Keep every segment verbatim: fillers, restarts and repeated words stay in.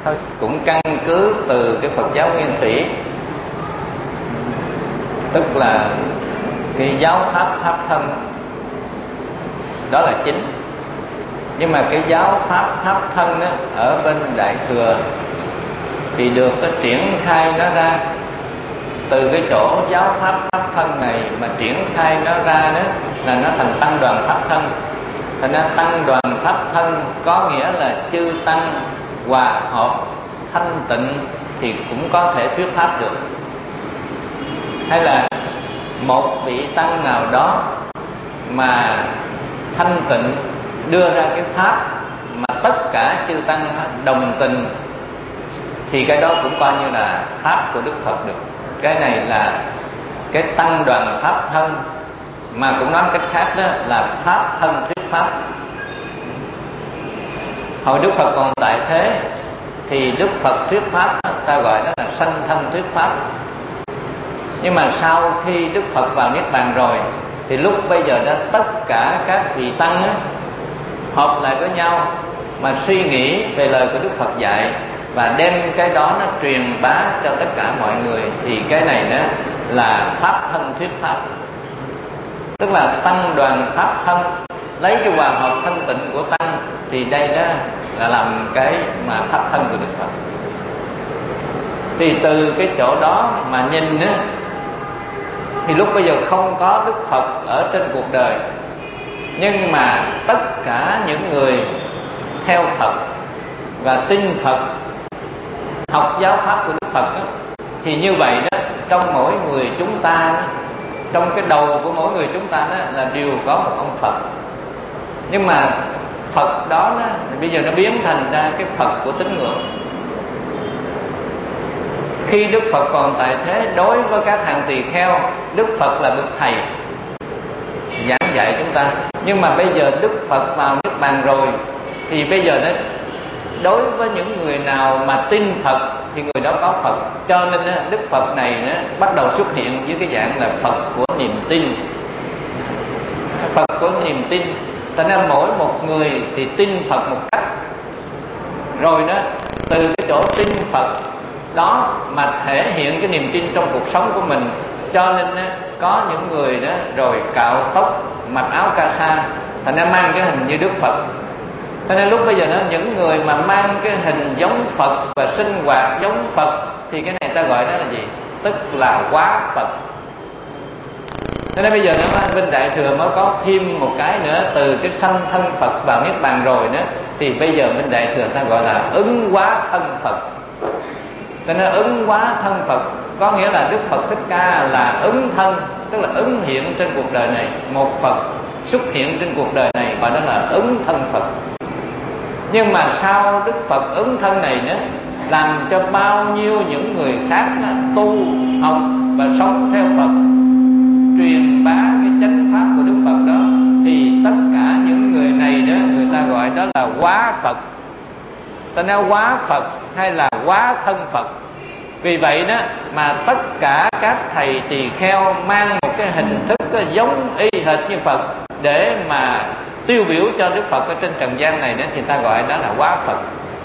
cũng căn cứ từ cái Phật giáo Nguyên Thủy, tức là cái giáo pháp pháp thân, đó là chính. Nhưng mà cái giáo pháp pháp thân đó, ở bên Đại Thừa thì được cái triển khai nó ra từ cái chỗ giáo pháp pháp thân này mà triển khai nó ra đó là nó thành tăng đoàn pháp thân. Thành ra tăng đoàn pháp thân có nghĩa là chư tăng hòa hợp thanh tịnh thì cũng có thể thuyết pháp được. Hay là một vị tăng nào đó mà thanh tịnh đưa ra cái pháp mà tất cả chư tăng đồng tình thì cái đó cũng coi như là pháp của Đức Phật được. Cái này là cái tăng đoàn pháp thân, mà cũng nói cách khác đó là pháp thân thuyết pháp. Hồi Đức Phật còn tại thế thì Đức Phật thuyết pháp ta gọi đó là sanh thân thuyết pháp. Nhưng mà sau khi Đức Phật vào Niết Bàn rồi thì lúc bây giờ đó tất cả các vị tăng á, hợp lại với nhau mà suy nghĩ về lời của Đức Phật dạy và đem cái đó nó truyền bá cho tất cả mọi người, thì cái này đó là pháp thân thuyết pháp. Tức là tăng đoàn pháp thân, lấy cái hòa hợp thanh tịnh của tăng, thì đây đó là làm cái mà pháp thân của Đức Phật. Thì từ cái chỗ đó mà nhìn á, thì lúc bây giờ không có Đức Phật ở trên cuộc đời, nhưng mà tất cả những người theo Phật và tin Phật, học giáo pháp của Đức Phật đó, thì như vậy đó, trong mỗi người chúng ta đó, trong cái đầu của mỗi người chúng ta đó là đều có một ông Phật. Nhưng mà Phật đó, đó bây giờ nó biến thành ra cái Phật của tín ngưỡng. Khi Đức Phật còn tại thế, đối với các hàng tỳ kheo, Đức Phật là bậc thầy giảng dạy chúng ta. Nhưng mà bây giờ Đức Phật vào Niết Bàn rồi thì bây giờ đó, đối với những người nào mà tin Phật thì người đó có Phật. Cho nên đó, Đức Phật này đó, bắt đầu xuất hiện với cái dạng là Phật của niềm tin. Phật của niềm tin. Cho nên mỗi một người thì tin Phật một cách, rồi đó từ cái chỗ tin Phật đó mà thể hiện cái niềm tin trong cuộc sống của mình. Cho nên đó, có những người đó rồi cạo tóc, mặc áo ca sa, thành ra mang cái hình như Đức Phật. Cho nên lúc bây giờ đó, những người mà mang cái hình giống Phật và sinh hoạt giống Phật thì cái này ta gọi đó là gì? Tức là quá Phật. Cho nên bây giờ nó bên Đại Thừa mới có thêm một cái nữa, từ cái sanh thân Phật vào Niết Bàn rồi đó, thì bây giờ bên Đại Thừa ta gọi là ứng hóa thân Phật. Cho nên ứng hóa thân Phật có nghĩa là Đức Phật Thích Ca là ứng thân, tức là ứng hiện trên cuộc đời này. Một Phật xuất hiện trên cuộc đời này gọi đó là ứng thân Phật. Nhưng mà sau Đức Phật ứng thân này nữa, làm cho bao nhiêu những người khác tu, học và sống theo Phật, truyền bá cái chánh pháp của Đức Phật đó, thì tất cả những người này đó, người ta gọi đó là hóa Phật. Ta nói hóa Phật hay là hóa thân Phật. Vì vậy đó mà tất cả các thầy tỳ kheo mang một cái hình thức giống y hệt như Phật để mà tiêu biểu cho Đức Phật ở trên trần gian này đó, thì ta gọi đó là hóa Phật.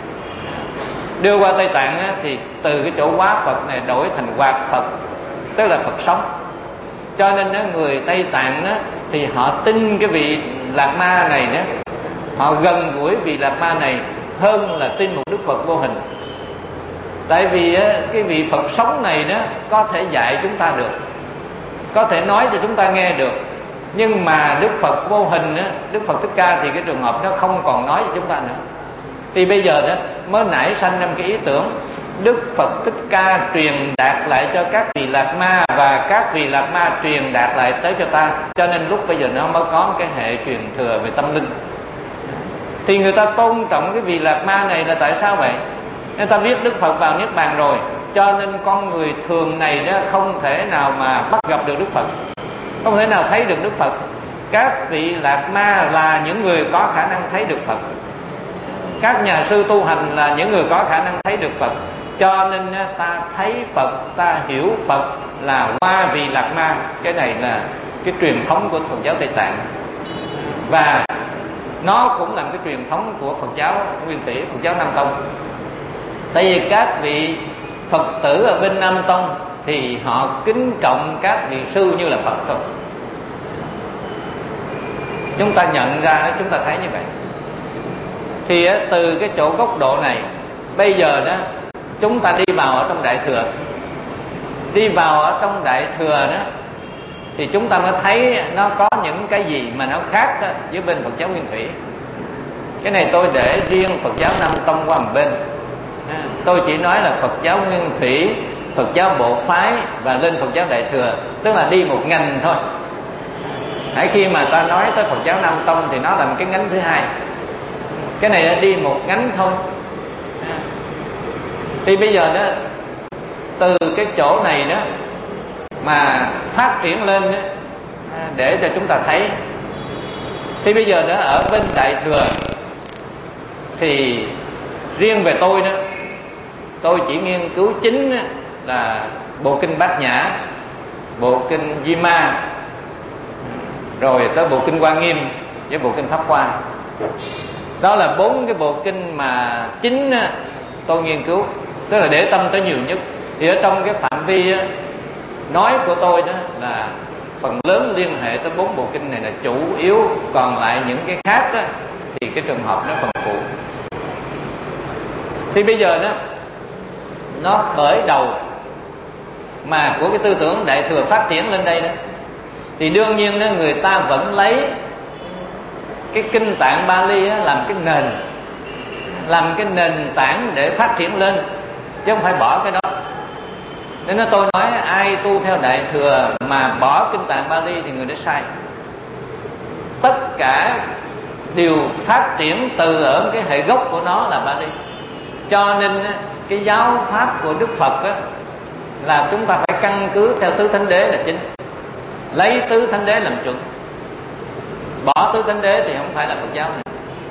Đưa qua Tây Tạng á, thì từ cái chỗ hóa Phật này đổi thành hoạt Phật, tức là Phật sống. Cho nên đó, người Tây Tạng đó, thì họ tin cái vị Lạt Ma này đó, họ gần gũi vị Lạt Ma này hơn là tin một Đức Phật vô hình. Tại vì á, cái vị Phật sống này đó có thể dạy chúng ta được, có thể nói cho chúng ta nghe được. Nhưng mà Đức Phật vô hình á, Đức Phật Thích Ca thì cái trường hợp đó không còn nói cho chúng ta nữa. Thì bây giờ đó mới nảy sanh ra cái ý tưởng Đức Phật Thích Ca truyền đạt lại cho các vị Lạt Ma, và các vị Lạt Ma truyền đạt lại tới cho ta. Cho nên lúc bây giờ nó mới có cái hệ truyền thừa về tâm linh. Thì người ta tôn trọng cái vị Lạt Ma này là tại sao vậy? Người ta biết Đức Phật vào Niết Bàn rồi, cho nên con người thường này đó không thể nào mà bắt gặp được Đức Phật, không thể nào thấy được Đức Phật. Các vị Lạt Ma là những người có khả năng thấy được Phật. Các nhà sư tu hành là những người có khả năng thấy được Phật. Cho nên ta thấy Phật, ta hiểu Phật là qua vị Lạt Ma. Cái này là cái truyền thống của Phật giáo Tây Tạng, và nó cũng là cái truyền thống của Phật giáo Nguyên Thủy, Phật giáo Nam Tông. Tại vì các vị Phật tử ở bên Nam Tông thì họ kính trọng các vị sư như là Phật thôi. Chúng ta nhận ra đó, chúng ta thấy như vậy. Thì từ cái chỗ góc độ này, bây giờ đó chúng ta đi vào ở trong Đại Thừa, đi vào ở trong Đại Thừa đó, thì chúng ta mới thấy nó có những cái gì mà nó khác đó với bên Phật giáo Nguyên Thủy. Cái này tôi để riêng Phật giáo Nam Tông qua một bên. Tôi chỉ nói là Phật giáo Nguyên Thủy, Phật giáo Bộ Phái và lên Phật giáo Đại Thừa, tức là đi một ngành thôi. Hãy khi mà ta nói tới Phật giáo Nam Tông thì nó là một cái nhánh thứ hai. Cái này là đi một nhánh thôi. Thì bây giờ đó, từ cái chỗ này đó mà phát triển lên đó, để cho chúng ta thấy. Thì bây giờ đó ở bên Đại Thừa thì riêng về tôi đó, tôi chỉ nghiên cứu chính là bộ kinh Bát Nhã, bộ kinh Di Ma, rồi tới bộ kinh Hoa Nghiêm với bộ kinh Pháp Hoa. Đó là bốn cái bộ kinh mà chính tôi nghiên cứu, tức là để tâm tới nhiều nhất. Thì ở trong cái phạm vi nói của tôi đó là phần lớn liên hệ tới bốn bộ kinh này là chủ yếu, còn lại những cái khác đó, thì cái trường hợp nó phần phụ. Thì bây giờ đó nó khởi đầu mà của cái tư tưởng Đại Thừa phát triển lên đây đó, thì đương nhiên đó người ta vẫn lấy cái kinh tạng Bali đó làm cái nền, làm cái nền tảng để phát triển lên, chứ không phải bỏ cái đó. Nên nó tôi nói ai tu theo Đại Thừa mà bỏ kinh tạng Bali thì người đó sai. Tất cả đều phát triển từ ở cái hệ gốc của nó là Bali. Cho nên cái giáo pháp của Đức Phật á, là chúng ta phải căn cứ theo tứ thánh đế là chính, lấy tứ thánh đế làm chuẩn. Bỏ tứ thánh đế thì không phải là Phật giáo này.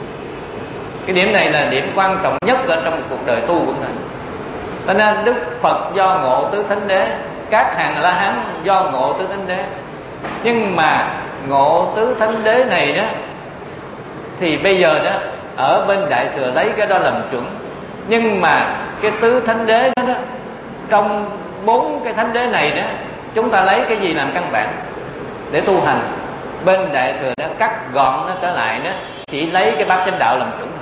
Cái điểm này là điểm quan trọng nhất ở trong cuộc đời tu của mình. Cho nên Đức Phật do ngộ tứ thánh đế, các hàng La Hán do ngộ tứ thánh đế. Nhưng mà ngộ tứ thánh đế này đó, thì bây giờ đó ở bên Đại Thừa lấy cái đó làm chuẩn. Nhưng mà cái tứ thánh đế đó, đó trong bốn cái thánh đế này đó, chúng ta lấy cái gì làm căn bản để tu hành? Bên Đại Thừa nó cắt gọn nó trở lại đó, chỉ lấy cái bát chánh đạo làm chuẩn thôi.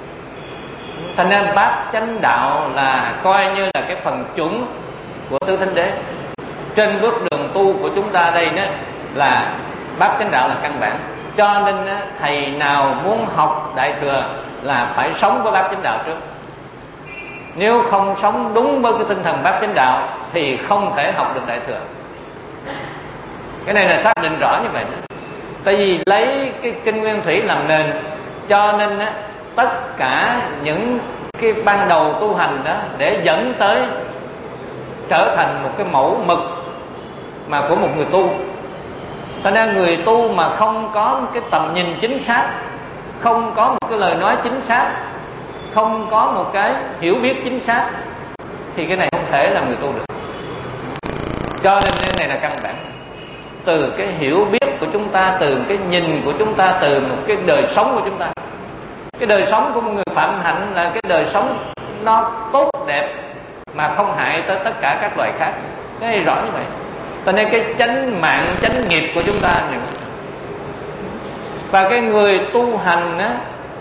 Thành nên bát chánh đạo là coi như là cái phần chuẩn của tứ thánh đế. Trên bước đường tu của chúng ta đây đó là bát chánh đạo là căn bản. Cho nên đó, thầy nào muốn học Đại Thừa là phải sống với bát chánh đạo trước. Nếu không sống đúng với cái tinh thần bát chánh đạo thì không thể học được Đại Thừa. Cái này là xác định rõ như vậy đó. Tại vì lấy cái kinh Nguyên Thủy làm nền, cho nên á, tất cả những cái ban đầu tu hành đó để dẫn tới trở thành một cái mẫu mực mà của một người tu. Cho nên người tu mà không có một cái tầm nhìn chính xác, không có một cái lời nói chính xác, không có một cái hiểu biết chính xác, thì cái này không thể là người tu được. Cho nên cái này là căn bản. Từ cái hiểu biết của chúng ta, từ cái nhìn của chúng ta, từ một cái đời sống của chúng ta. Cái đời sống của một người phạm hạnh là cái đời sống nó tốt đẹp mà không hại tới tất cả các loài khác. Cái này rõ như vậy. Cho nên cái chánh mạng, chánh nghiệp của chúng ta này. Và cái người tu hành á,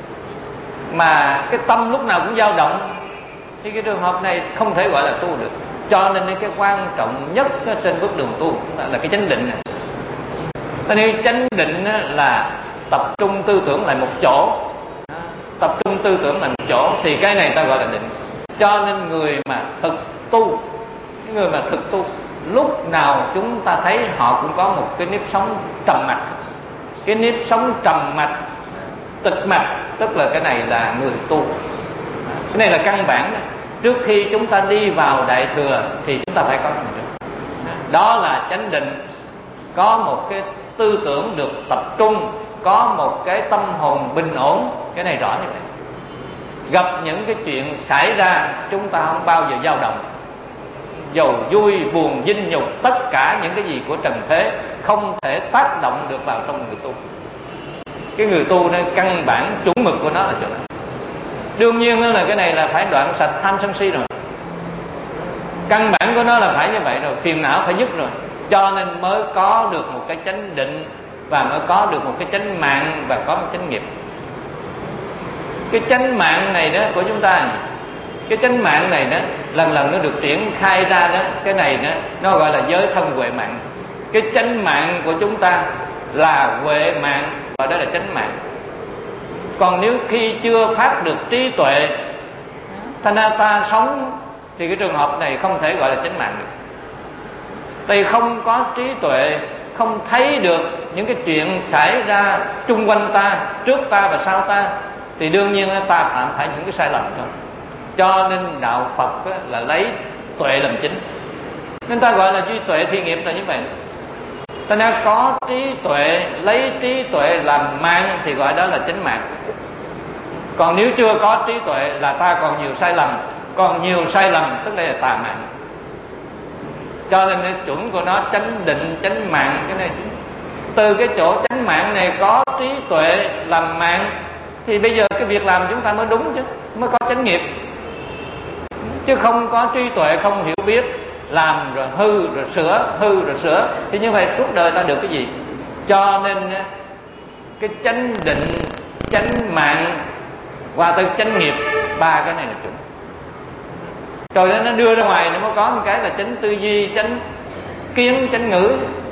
mà cái tâm lúc nào cũng dao động, thì cái trường hợp này không thể gọi là tu được. Cho nên cái quan trọng nhất trên bước đường tu là cái chánh định này. Cho nên chánh định là tập trung tư tưởng lại một chỗ, tập trung tư tưởng lại một chỗ, thì cái này ta gọi là định. Cho nên người mà thực tu, người mà thực tu, lúc nào chúng ta thấy họ cũng có một cái nếp sống trầm mặc. Cái nếp sống trầm mặc, tịch mạch, tức là cái này là người tu. Cái này là căn bản đó. Trước khi chúng ta đi vào Đại Thừa thì chúng ta phải có một đó là chánh định, có một cái tư tưởng được tập trung, có một cái tâm hồn bình ổn. Cái này rõ như vậy. Gặp những cái chuyện xảy ra, chúng ta không bao giờ dao động. Dầu vui, buồn, vinh nhục, tất cả những cái gì của trần thế không thể tác động được vào trong người tu. Cái người tu nó căn bản chuẩn mực của nó là chỗ này. Đương nhiên là cái này là phải đoạn sạch tham sân si rồi, căn bản của nó là phải như vậy rồi, phiền não phải dứt rồi, cho nên mới có được một cái chánh định, và mới có được một cái chánh mạng, và có một chánh nghiệp. Cái chánh mạng này đó của chúng ta, cái chánh mạng này đó lần lần nó được triển khai ra đó, cái này đó nó gọi là giới thân huệ mạng. Cái chánh mạng của chúng ta là huệ mạng, và đó là chánh mạng. Còn nếu khi chưa phát được trí tuệ, thành ra ta sống, thì cái trường hợp này không thể gọi là chánh mạng được. Tại không có trí tuệ, không thấy được những cái chuyện xảy ra chung quanh ta, trước ta và sau ta, thì đương nhiên ta phạm phải những cái sai lầm đó. Cho nên đạo Phật là lấy tuệ làm chính, nên ta gọi là duy tuệ thi nghiệp là như vậy. Ta đã có trí tuệ, lấy trí tuệ làm mạng thì gọi đó là chánh mạng. Còn nếu chưa có trí tuệ là ta còn nhiều sai lầm, còn nhiều sai lầm tức là tà mạng. Cho nên cái chuẩn của nó chánh định, chánh mạng, cái này từ cái chỗ chánh mạng này có trí tuệ làm mạng, thì bây giờ cái việc làm chúng ta mới đúng chứ, mới có chánh nghiệp. Chứ không có trí tuệ, không hiểu biết, làm rồi hư rồi sửa, hư rồi sửa, thì như vậy suốt đời ta được cái gì? Cho nên cái chánh định, chánh mạng qua tới chánh nghiệp, ba cái này là chuẩn. Rồi nó đưa ra ngoài nó mới có một cái là chánh tư duy, chánh kiến, chánh ngữ.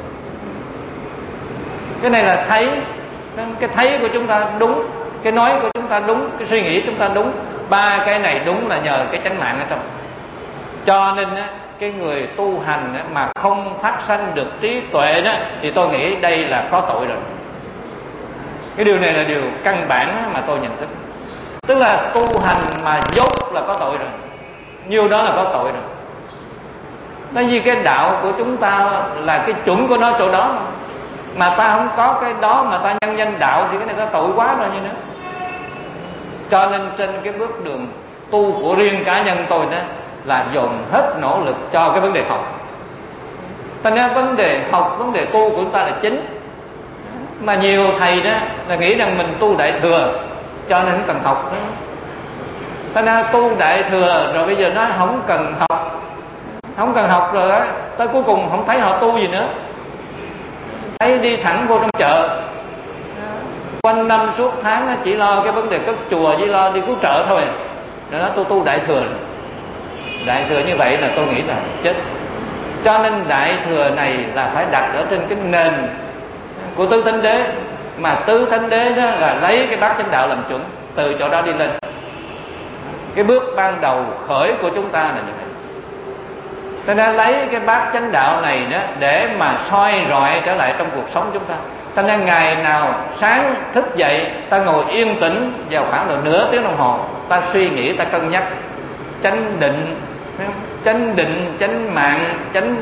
Cái này là thấy, cái thấy của chúng ta đúng, cái nói của chúng ta đúng, cái suy nghĩ chúng ta đúng. Ba cái này đúng là nhờ cái chánh mạng ở trong. Cho nên cái người tu hành mà không phát sanh được trí tuệ đó, thì tôi nghĩ đây là có tội rồi. Cái điều này là điều căn bản mà tôi nhận thức. Tức là tu hành mà dốt là có tội rồi, nhiều đó là có tội rồi. Bởi vì cái đạo của chúng ta là cái chuẩn của nó chỗ đó, mà ta không có cái đó mà ta nhân danh đạo thì cái này ta tội quá rồi như nữa. Cho nên trên cái bước đường tu của riêng cá nhân tôi đó là dồn hết nỗ lực cho cái vấn đề học. Thành ra vấn đề học, vấn đề tu của chúng ta là chính. Mà nhiều thầy đó là nghĩ rằng mình tu đại thừa, cho nên không cần học đó. Thành ra tu đại thừa rồi bây giờ nói không cần học, không cần học rồi đó, tới cuối cùng không thấy họ tu gì nữa. Thấy đi thẳng vô trong chợ, quanh năm suốt tháng chỉ lo cái vấn đề cất chùa, chỉ lo đi cứu trợ thôi. Rồi đó tôi tu đại thừa. Đại thừa như vậy là tôi nghĩ là chết. Cho nên đại thừa này là phải đặt ở trên cái nền của tứ thánh đế. Mà tứ thánh đế đó là lấy cái bát chánh đạo làm chuẩn, từ chỗ đó đi lên. Cái bước ban đầu khởi của chúng ta là như vậy. Cho nên lấy cái bát chánh đạo này đó để mà soi rọi trở lại trong cuộc sống chúng ta. Cho nên ngày nào sáng thức dậy, ta ngồi yên tĩnh vào khoảng độ nửa tiếng đồng hồ, ta suy nghĩ, ta cân nhắc chánh định, chánh định, chánh mạng, chánh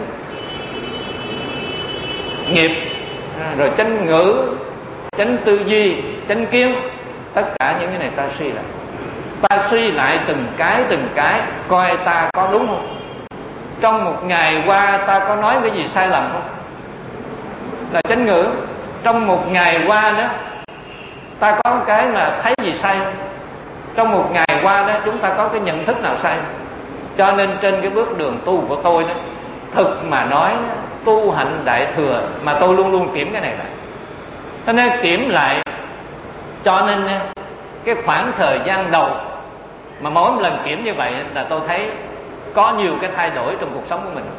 nghiệp, rồi chánh ngữ, chánh tư duy, chánh kiến. Tất cả những cái này ta suy lại, ta suy lại từng cái từng cái, coi ta có đúng không. Trong một ngày qua ta có nói cái gì sai lầm không, là chánh ngữ. Trong một ngày qua đó ta có cái mà thấy gì sai không. Trong một ngày qua đó chúng ta có cái nhận thức nào sai không. Cho nên trên cái bước đường tu của tôi đó, thực mà nói tu hạnh đại thừa mà tôi luôn luôn kiểm cái này lại. Cho nên kiểm lại, cho nên cái khoảng thời gian đầu mà mỗi một lần kiểm như vậy là tôi thấy có nhiều cái thay đổi trong cuộc sống của mình.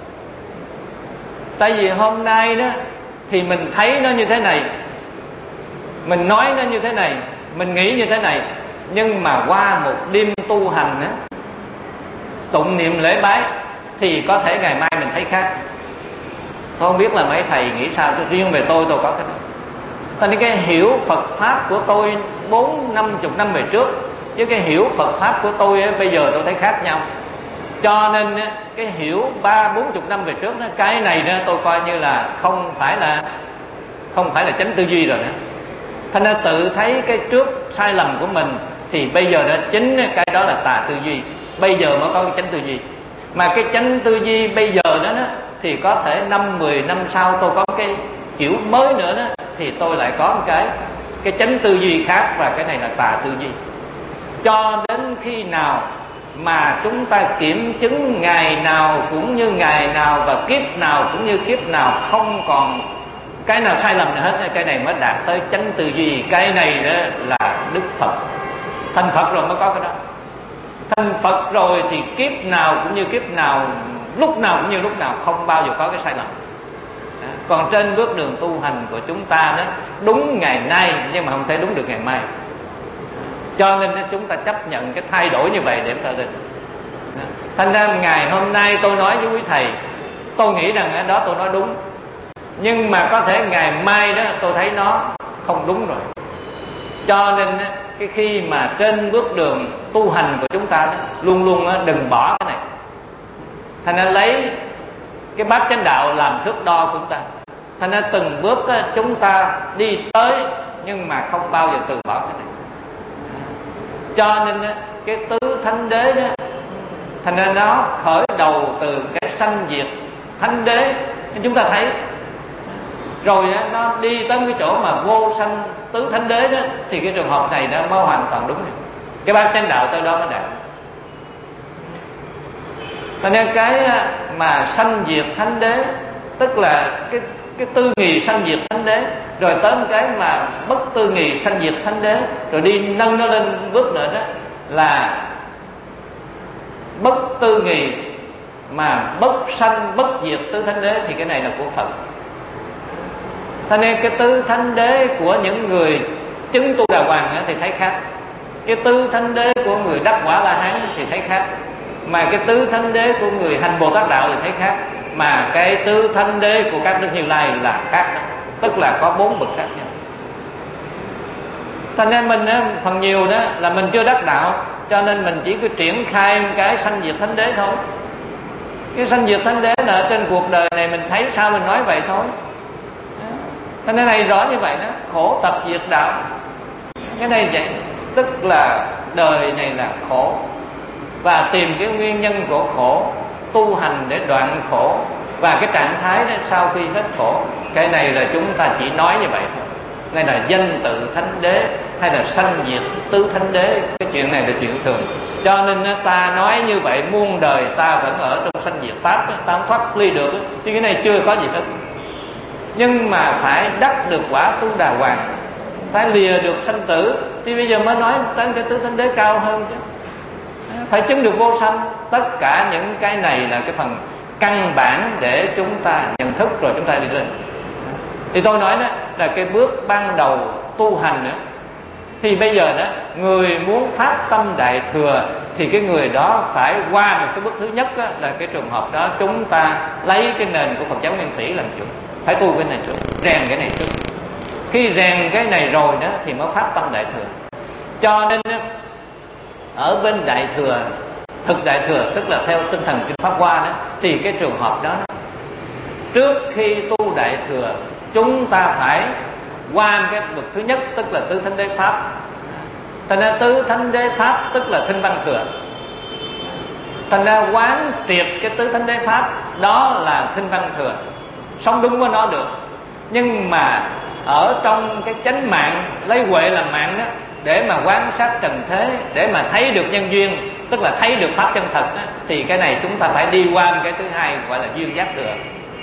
Tại vì hôm nay đó thì mình thấy nó như thế này, mình nói nó như thế này, mình nghĩ như thế này. Nhưng mà qua một đêm tu hành đó, tụng niệm lễ bái, thì có thể ngày mai mình thấy khác. Tôi không biết là mấy thầy nghĩ sao, chứ riêng về tôi tôi có cái đó. Cho nên cái hiểu Phật Pháp của tôi bốn năm chục năm về trước với cái hiểu Phật Pháp của tôi ấy, bây giờ tôi thấy khác nhau. Cho nên cái hiểu ba bốn chục năm về trước đó, cái này đó tôi coi như là không phải là không phải là chánh tư duy rồi nữa. Thành ra tự thấy cái trước sai lầm của mình, thì bây giờ đó chính cái đó là tà tư duy. Bây giờ mới có cái chánh tư duy. Mà cái chánh tư duy bây giờ đó, đó thì có thể năm mười năm sau tôi có cái hiểu mới nữa đó, thì tôi lại có một cái cái chánh tư duy khác, và cái này là tà tư duy. cho đến khi nào mà chúng ta kiểm chứng ngày nào cũng như ngày nào và kiếp nào cũng như kiếp nào, không còn cái nào sai lầm nữa hết, cái này mới đạt tới chánh tư duy. Cái này đó là Đức Phật. Thành Phật rồi mới có cái đó. Thành Phật rồi thì kiếp nào cũng như kiếp nào, lúc nào cũng như lúc nào, không bao giờ có cái sai lầm. Còn trên bước đường tu hành của chúng ta đó, đúng ngày nay nhưng mà không thể đúng được ngày mai. Cho nên chúng ta chấp nhận cái thay đổi như vậy để chúng ta đi. Thành ra ngày hôm nay tôi nói với quý thầy, tôi nghĩ rằng đó tôi nói đúng, nhưng mà có thể ngày mai đó tôi thấy nó không đúng rồi. Cho nên cái khi mà trên bước đường tu hành của chúng ta đó, luôn luôn đừng bỏ cái này. Thành ra lấy cái bát chánh đạo làm thước đo của chúng ta. Thành ra từng bước chúng ta đi tới, nhưng mà không bao giờ từ bỏ cái này. Cho nên cái tứ thánh đế đó, thành ra nó khởi đầu từ cái sanh diệt thánh đế. Chúng ta thấy rồi đó, nó đi tới cái chỗ mà vô sanh tứ thánh đế đó, thì cái trường hợp này nó mới hoàn toàn đúng. Cái bát chánh đạo tới đó mới đạt. Thành ra cái mà sanh diệt thánh đế, tức là cái cái tư nghì sanh diệt thánh đế, rồi tới một cái mà bất tư nghì sanh diệt thánh đế, rồi đi nâng nó lên bước nữa đó là bất tư nghì mà bất sanh bất diệt tứ thánh đế, thì cái này là của Phật. Cho nên cái tứ thánh đế của những người chứng tu đà hoàng thì thấy khác, cái tứ thánh đế của người đắc quả La Hán thì thấy khác, mà cái tứ thánh đế của người hành Bồ Tát đạo thì thấy khác, mà cái tứ thánh đế của các Đức Như Lai là khác đó. Tức là có bốn bậc khác nhau. Thành ra mình phần nhiều đó là mình chưa đắc đạo, cho nên mình chỉ cứ triển khai cái sanh diệt thánh đế thôi. Cái sanh diệt thánh đế là ở trên cuộc đời này mình thấy sao mình nói vậy thôi. Thành ra này rõ như vậy đó, khổ tập diệt đạo. Cái này vậy, tức là đời này là khổ, và tìm cái nguyên nhân của khổ, tu hành để đoạn khổ, và cái trạng thái đó sau khi hết khổ. Cái này là chúng ta chỉ nói như vậy thôi. Đây là danh tự thánh đế hay là sanh diệt tứ thánh đế. Cái chuyện này là chuyện thường. Cho nên ta nói như vậy, muôn đời ta vẫn ở trong sanh diệt pháp, ta không thoát ly được, thì cái này chưa có gì hết. Nhưng mà phải đắc được quả tu đà hoàng, phải lìa được sanh tử, thì bây giờ mới nói tới cái tứ thánh đế cao hơn chứ. Phải chứng được vô sanh. Tất cả những cái này là cái phần căn bản để chúng ta nhận thức, rồi chúng ta đi lên. Thì tôi nói đó là cái bước ban đầu tu hành nữa. Thì bây giờ đó, người muốn phát tâm đại thừa thì cái người đó phải qua một cái bước thứ nhất đó, là cái trường hợp đó chúng ta lấy cái nền của Phật giáo Nguyên Thủy làm chuẩn. Phải tu cái này trước, rèn cái này trước. Khi rèn cái này rồi đó thì mới phát tâm đại thừa. Cho nên đó, ở bên đại thừa, thực đại thừa, tức là theo tinh thần Kinh Pháp Hoa đó, thì cái trường hợp đó trước khi tu đại thừa chúng ta phải qua cái bậc thứ nhất, tức là tứ thánh đế pháp. Thành ra tứ thánh đế pháp tức là thinh văn thừa. Thành ra quán triệt cái tứ thánh đế pháp đó là thinh văn thừa, sống đúng với nó được. Nhưng mà ở trong cái chánh mạng, lấy huệ làm mạng đó, để mà quan sát trần thế, để mà thấy được nhân duyên, tức là thấy được pháp chân thật đó, thì cái này chúng ta phải đi qua cái thứ hai gọi là duyên giác thừa.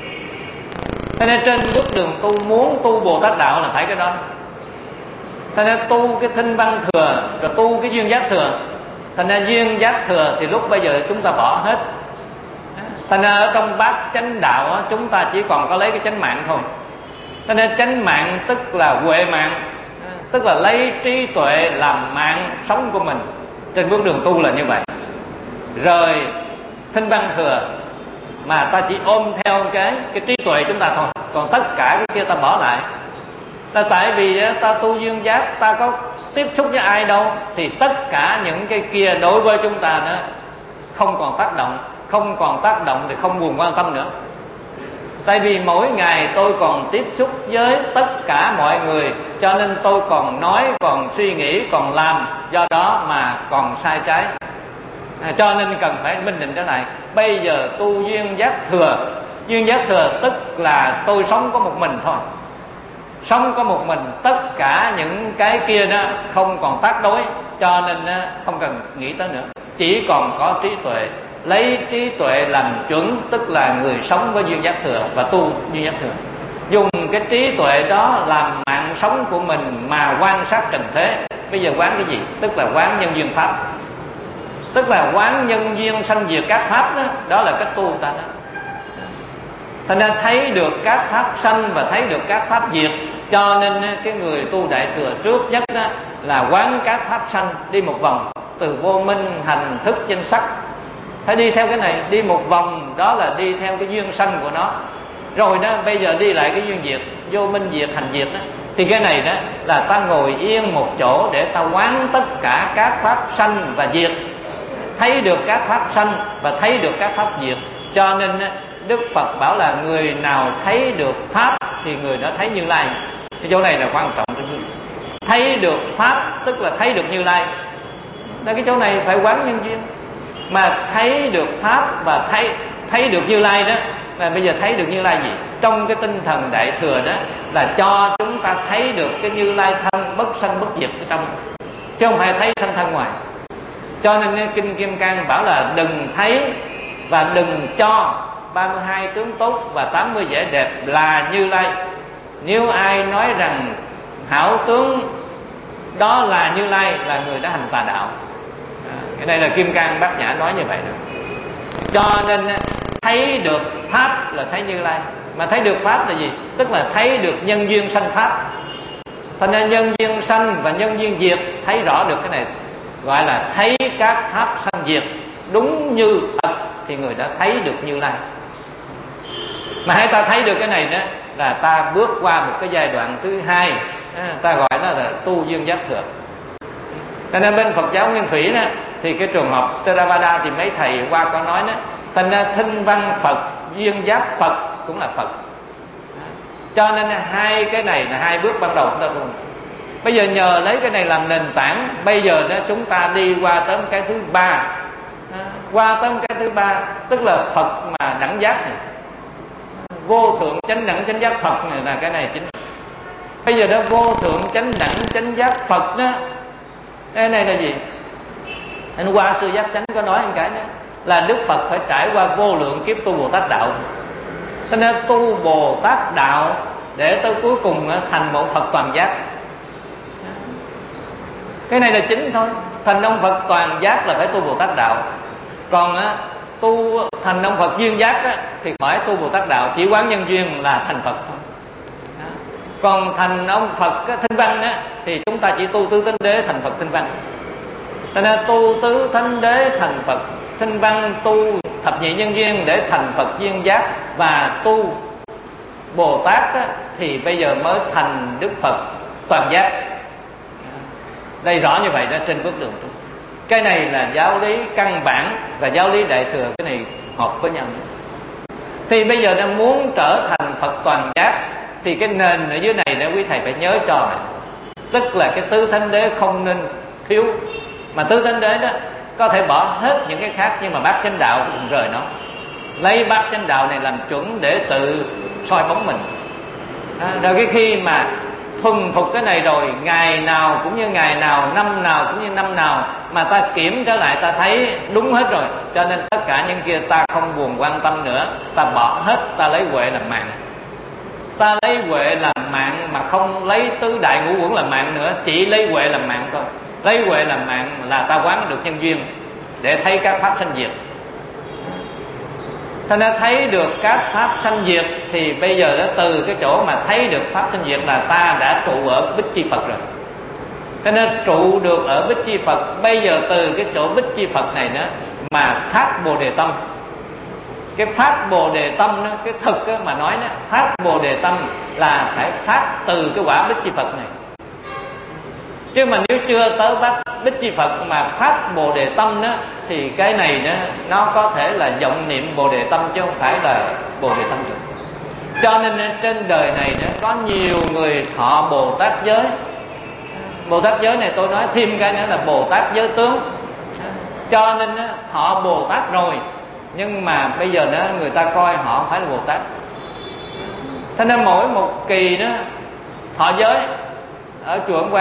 Cho nên trên bước đường tu, muốn tu Bồ Tát đạo là phải cái đó. Cho nên tu cái thinh văn thừa, rồi tu cái duyên giác thừa. Thành ra duyên giác thừa thì lúc bây giờ chúng ta bỏ hết. Thành ra ở trong bát chánh đạo chúng ta chỉ còn có lấy cái chánh mạng thôi. Cho nên chánh mạng tức là huệ mạng, tức là lấy trí tuệ làm mạng sống của mình. Trên bước đường tu là như vậy. Rồi thinh văn thừa mà ta chỉ ôm theo cái cái trí tuệ chúng ta thôi, còn tất cả cái kia ta bỏ lại. Ta tại vì ta tu duyên giác, ta có tiếp xúc với ai đâu, thì tất cả những cái kia đối với chúng ta nữa không còn tác động. Không còn tác động thì không buồn quan tâm nữa. Tại vì mỗi ngày tôi còn tiếp xúc với tất cả mọi người, cho nên tôi còn nói, còn suy nghĩ, còn làm, do đó mà còn sai trái. À, cho nên cần phải minh định trở lại. Bây giờ tu duyên giác thừa. Duyên giác thừa tức là tôi sống có một mình thôi, sống có một mình, tất cả những cái kia đó không còn tác đối. cho nên không cần nghĩ tới nữa, chỉ còn có trí tuệ. Lấy trí tuệ làm chuẩn, tức là người sống với duyên giác thừa và tu duyên giác thừa. Dùng cái trí tuệ đó làm mạng sống của mình mà quan sát trần thế. Bây giờ quán cái gì? Tức là quán nhân duyên pháp, tức là quán nhân duyên sanh diệt các pháp đó. Đó là cách tu ta đó. Thành ra thấy được các pháp sanh và thấy được các pháp diệt. Cho nên cái người tu đại thừa trước nhất đó là quán các pháp sanh, đi một vòng từ vô minh hành thức danh sắc. Phải đi theo cái này, đi một vòng đó là đi theo cái duyên sanh của nó. Rồi đó bây giờ đi lại cái duyên diệt, vô minh diệt hành diệt đó. Thì cái này đó là ta ngồi yên một chỗ để ta quán tất cả các pháp sanh và diệt, thấy được các pháp sanh và thấy được các pháp diệt. Cho nên Đức Phật bảo là người nào thấy được pháp thì người đó thấy Như Lai. Cái chỗ này là quan trọng. Thấy được pháp tức là thấy được Như Lai. Nên cái chỗ này phải quán nhân duyên. Mà thấy được pháp và thấy thấy được Như Lai đó là bây giờ thấy được Như Lai gì? Trong cái tinh thần đại thừa đó là cho chúng ta thấy được cái Như Lai thân bất sanh bất diệt ở trong, chứ không phải thấy sanh thân ngoài. Cho nên Kinh Kim Cang bảo là đừng thấy và đừng cho ba mươi hai tướng tốt và tám mươi vẻ đẹp là Như Lai. Nếu ai nói rằng hảo tướng đó là Như Lai là người đã hành tà đạo. À, cái này là Kim Cang Bát Nhã nói như vậy đó. Cho nên thấy được pháp là thấy Như Lai. Mà thấy được pháp là gì? Tức là thấy được nhân duyên sanh pháp. Thành nên nhân duyên sanh và nhân duyên diệt, thấy rõ được cái này gọi là thấy các pháp sanh diệt đúng như thật, thì người đã thấy được Như Lai. Mà hãy ta thấy được cái này đó là ta bước qua một cái giai đoạn thứ hai, ta gọi nó là tu duyên giác thừa. Cho nên bên Phật giáo Nguyên Thủy đó, thì cái trường học Theravada thì mấy thầy qua có nói đó, thành ra thinh văn Phật, duyên giác Phật cũng là Phật. Cho nên hai cái này là hai bước ban đầu chúng ta luôn. Bây giờ nhờ lấy cái này làm nền tảng, bây giờ đó chúng ta đi qua tới cái thứ ba. Qua tới cái thứ ba tức là Phật mà đẳng giác này, vô thượng chánh đẳng chánh giác Phật này là cái này chính. Bây giờ đó vô thượng chánh đẳng chánh giác Phật đó, cái này là gì? Anh qua sư Giác Chánh có nói một cái đó là Đức Phật phải trải qua vô lượng kiếp tu Bồ Tát đạo. Cho nên tu Bồ Tát đạo để tới cuối cùng thành một Phật toàn giác. Cái này là chính thôi. Thành ông Phật toàn giác là phải tu Bồ Tát đạo. Còn á, tu thành ông Phật duyên giác á, thì khỏi tu Bồ Tát đạo, chỉ quán nhân duyên là thành Phật thôi. Đó. Còn thành ông Phật á, Thinh Văn á, thì chúng ta chỉ tu tứ thánh đế thành Phật Thinh Văn. Cho nên tu tứ thánh đế thành Phật Thinh Văn, tu thập nhị nhân duyên để thành Phật duyên giác, và tu Bồ Tát á, thì bây giờ mới thành Đức Phật toàn giác. Đây rõ như vậy đó trên bước đường tu. Cái này là giáo lý căn bản và giáo lý đại thừa, cái này hợp với nhau. Thì bây giờ đang muốn trở thành Phật toàn giác thì cái nền ở dưới này để quý thầy phải nhớ cho này. Tức là cái tứ thánh đế không nên thiếu. Mà tứ thánh đế đó có thể bỏ hết những cái khác, nhưng mà bát chánh đạo cũng rời nó. Lấy bát chánh đạo này làm chuẩn để tự soi bóng mình. À, rồi cái khi mà thuần thục cái này rồi, ngày nào cũng như ngày nào, năm nào cũng như năm nào, mà ta kiểm trở lại ta thấy đúng hết rồi. Cho nên tất cả những kia ta không buồn quan tâm nữa, ta bỏ hết, ta lấy huệ làm mạng. Ta lấy huệ làm mạng mà không lấy tứ đại ngũ uẩn làm mạng nữa, chỉ lấy huệ làm mạng thôi. Lấy huệ làm mạng là ta quán được nhân duyên để thấy các pháp sanh diệt. Cho nên thấy được các pháp sanh diệt thì bây giờ đó, từ cái chỗ mà thấy được pháp sanh diệt là ta đã trụ ở Bích Chi Phật rồi. Cho nên trụ được ở Bích Chi Phật, bây giờ từ cái chỗ Bích Chi Phật này nữa mà phát Bồ Đề Tâm. Cái phát Bồ Đề Tâm đó, cái thực đó mà nói đó, phát Bồ Đề Tâm là phải phát từ cái quả Bích Chi Phật này. Chứ mà nếu chưa tới bát Bích Chi Phật mà phát Bồ Đề Tâm đó, thì cái này đó, nó có thể là vọng niệm Bồ Đề Tâm chứ không phải là Bồ Đề Tâm được. Cho nên trên đời này đó, có nhiều người thọ Bồ Tát giới. Bồ Tát giới này tôi nói thêm cái nữa là Bồ Tát giới tướng. Cho nên đó, thọ Bồ Tát rồi, nhưng mà bây giờ đó, người ta coi họ không phải là Bồ Tát. Thế nên mỗi một kỳ đó thọ giới ở chùa Ấn Quang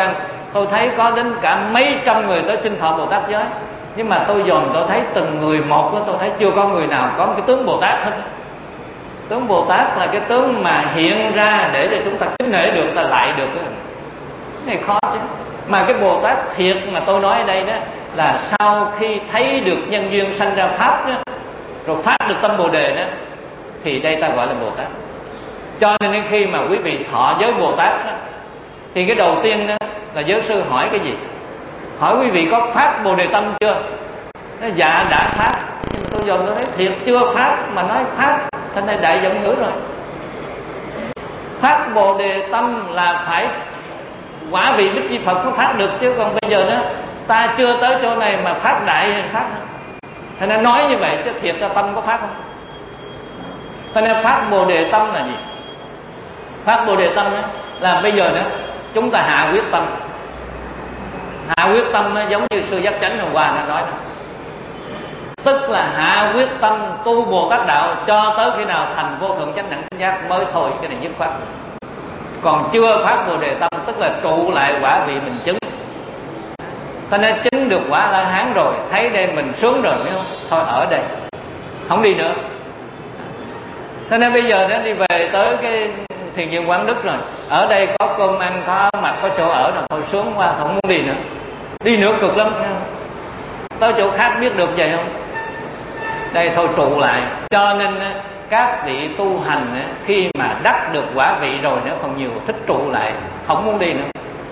Tôi thấy có đến cả mấy trăm người tới xin thọ Bồ Tát giới, nhưng mà tôi dòm tôi thấy từng người một đó, tôi thấy chưa có người nào có một cái tướng Bồ Tát hết. Tướng Bồ Tát là cái tướng mà hiện ra để cho chúng ta kính nể được, ta lại được. Cái này khó chứ. Mà cái Bồ Tát thiệt mà tôi nói ở đây đó là sau khi thấy được nhân duyên sanh ra pháp đó, rồi phát được tâm Bồ Đề đó, thì đây ta gọi là Bồ Tát. Cho nên đến khi mà quý vị thọ giới Bồ Tát đó, thì cái đầu tiên đó là giới sư hỏi cái gì? Hỏi quý vị có phát Bồ Đề tâm chưa? Nó dạ đã phát. Nhưng mà tôi dòm tôi thấy thiệt chưa phát mà nói phát, thành này đại giọng ngữ rồi. Phát Bồ Đề tâm là phải quả vị Bích Chi Phật mới phát được, chứ còn bây giờ đó ta chưa tới chỗ này mà phát đại phát. Thành nên nói như vậy chứ thiệt ra tâm có phát không? Thành nên phát Bồ Đề tâm là gì? Phát Bồ Đề tâm đó là bây giờ đó chúng ta hạ quyết tâm. Hạ quyết tâm đó, giống như sư Giác Chánh hôm qua đã nói đó. Tức là hạ quyết tâm tu Bồ Tát đạo cho tới khi nào thành vô thượng chánh đẳng chánh giác mới thôi. Cái này dứt khoát. Còn chưa phát Bồ Đề tâm tức là trụ lại quả vị mình chứng. Ta nên chứng được quả A La Hán rồi, thấy đây mình sướng rồi phải không? Thôi ở đây, không đi nữa. Cho nên bây giờ nó đi về tới cái thiền viện Quảng Đức rồi, ở đây có cơm ăn, có mặc, có chỗ ở rồi, thôi sướng qua, không muốn đi nữa. Đi nữa cực lắm, tới chỗ khác biết được vậy không? Đây thôi trụ lại. Cho nên các vị tu hành khi mà đắc được quả vị rồi nữa, còn nhiều thích trụ lại, không muốn đi nữa.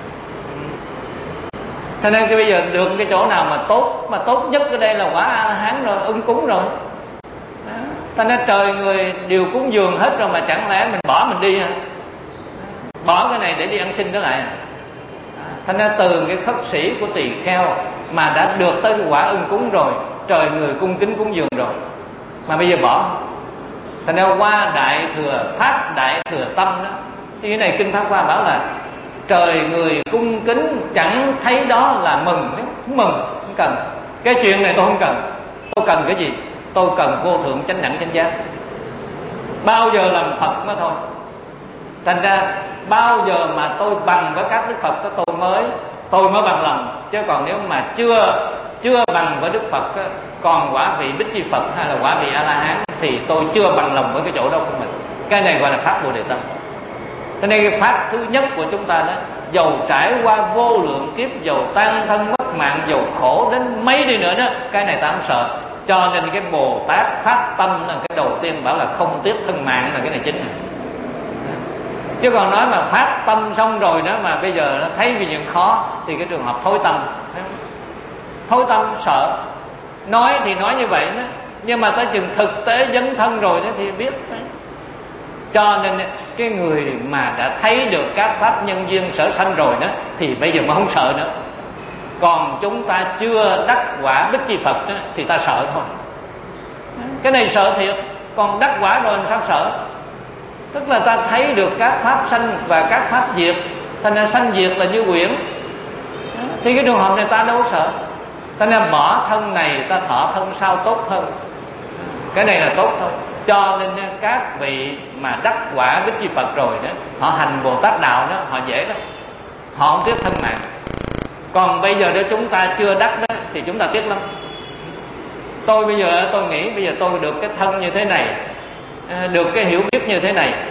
Cho nên cái bây giờ được cái chỗ nào mà tốt, mà tốt nhất ở đây là quả A La Hán rồi, ưng cúng rồi. Ta nói trời người đều cúng dường hết rồi mà chẳng lẽ mình bỏ mình đi hả? Bỏ cái này để đi ăn xin đó lại. Thành ra từ cái khất sĩ của tỳ kheo mà đã được tới cái quả ưng cúng rồi, trời người cung kính cúng dường rồi, mà bây giờ bỏ. Thành ra qua đại thừa phát đại thừa tâm đó, thì cái này kinh Pháp Hoa bảo là trời người cung kính chẳng thấy đó là mừng. Không mừng, không cần. Cái chuyện này tôi không cần. Tôi cần cái gì? Tôi cần vô thượng chánh đẳng chánh giác. Bao giờ làm Phật mới thôi. Thành ra bao giờ mà tôi bằng với các Đức Phật đó tôi mới tôi mới bằng lòng. Chứ còn nếu mà chưa chưa bằng với Đức Phật đó, còn quả vị Bích Chi Phật hay là quả vị A La Hán thì tôi chưa bằng lòng với cái chỗ đó của mình. Cái này gọi là pháp Bồ Đề tâm. Cho nên cái pháp thứ nhất của chúng ta đó, dầu trải qua vô lượng kiếp, dầu tan thân mất mạng, dầu khổ đến mấy đi nữa đó, cái này ta không sợ. Cho nên cái Bồ Tát phát tâm là cái đầu tiên bảo là không tiếc thân mạng, là cái này chính này. Chứ còn nói mà phát tâm xong rồi đó mà bây giờ nó thấy vì chuyện khó thì cái trường hợp thối tâm. Thối tâm sợ. Nói thì nói như vậy đó, nhưng mà tới chừng thực tế dấn thân rồi đó thì biết đấy. Cho nên cái người mà đã thấy được các pháp nhân duyên sở sanh rồi đó thì bây giờ mà không sợ nữa. Còn chúng ta chưa đắc quả Bích Chi Phật đó, thì ta sợ thôi. Cái này sợ thiệt. Còn đắc quả rồi sao sợ? Tức là ta thấy được các pháp sanh và các pháp diệt. Thành ra sanh diệt là như quyển. Thì cái trường hợp này ta đâu sợ. Thành ra bỏ thân này ta thọ thân sau tốt hơn. Cái này là tốt thôi. Cho nên các vị mà đắc quả Bích Chi Phật rồi đó, họ hành Bồ Tát đạo đó, họ dễ lắm. Họ không tiếc thân mạng. Còn bây giờ nếu chúng ta chưa đắc đó thì chúng ta tiếc lắm. Tôi bây giờ tôi nghĩ bây giờ tôi được cái thân như thế này, được cái hiểu biết như thế này,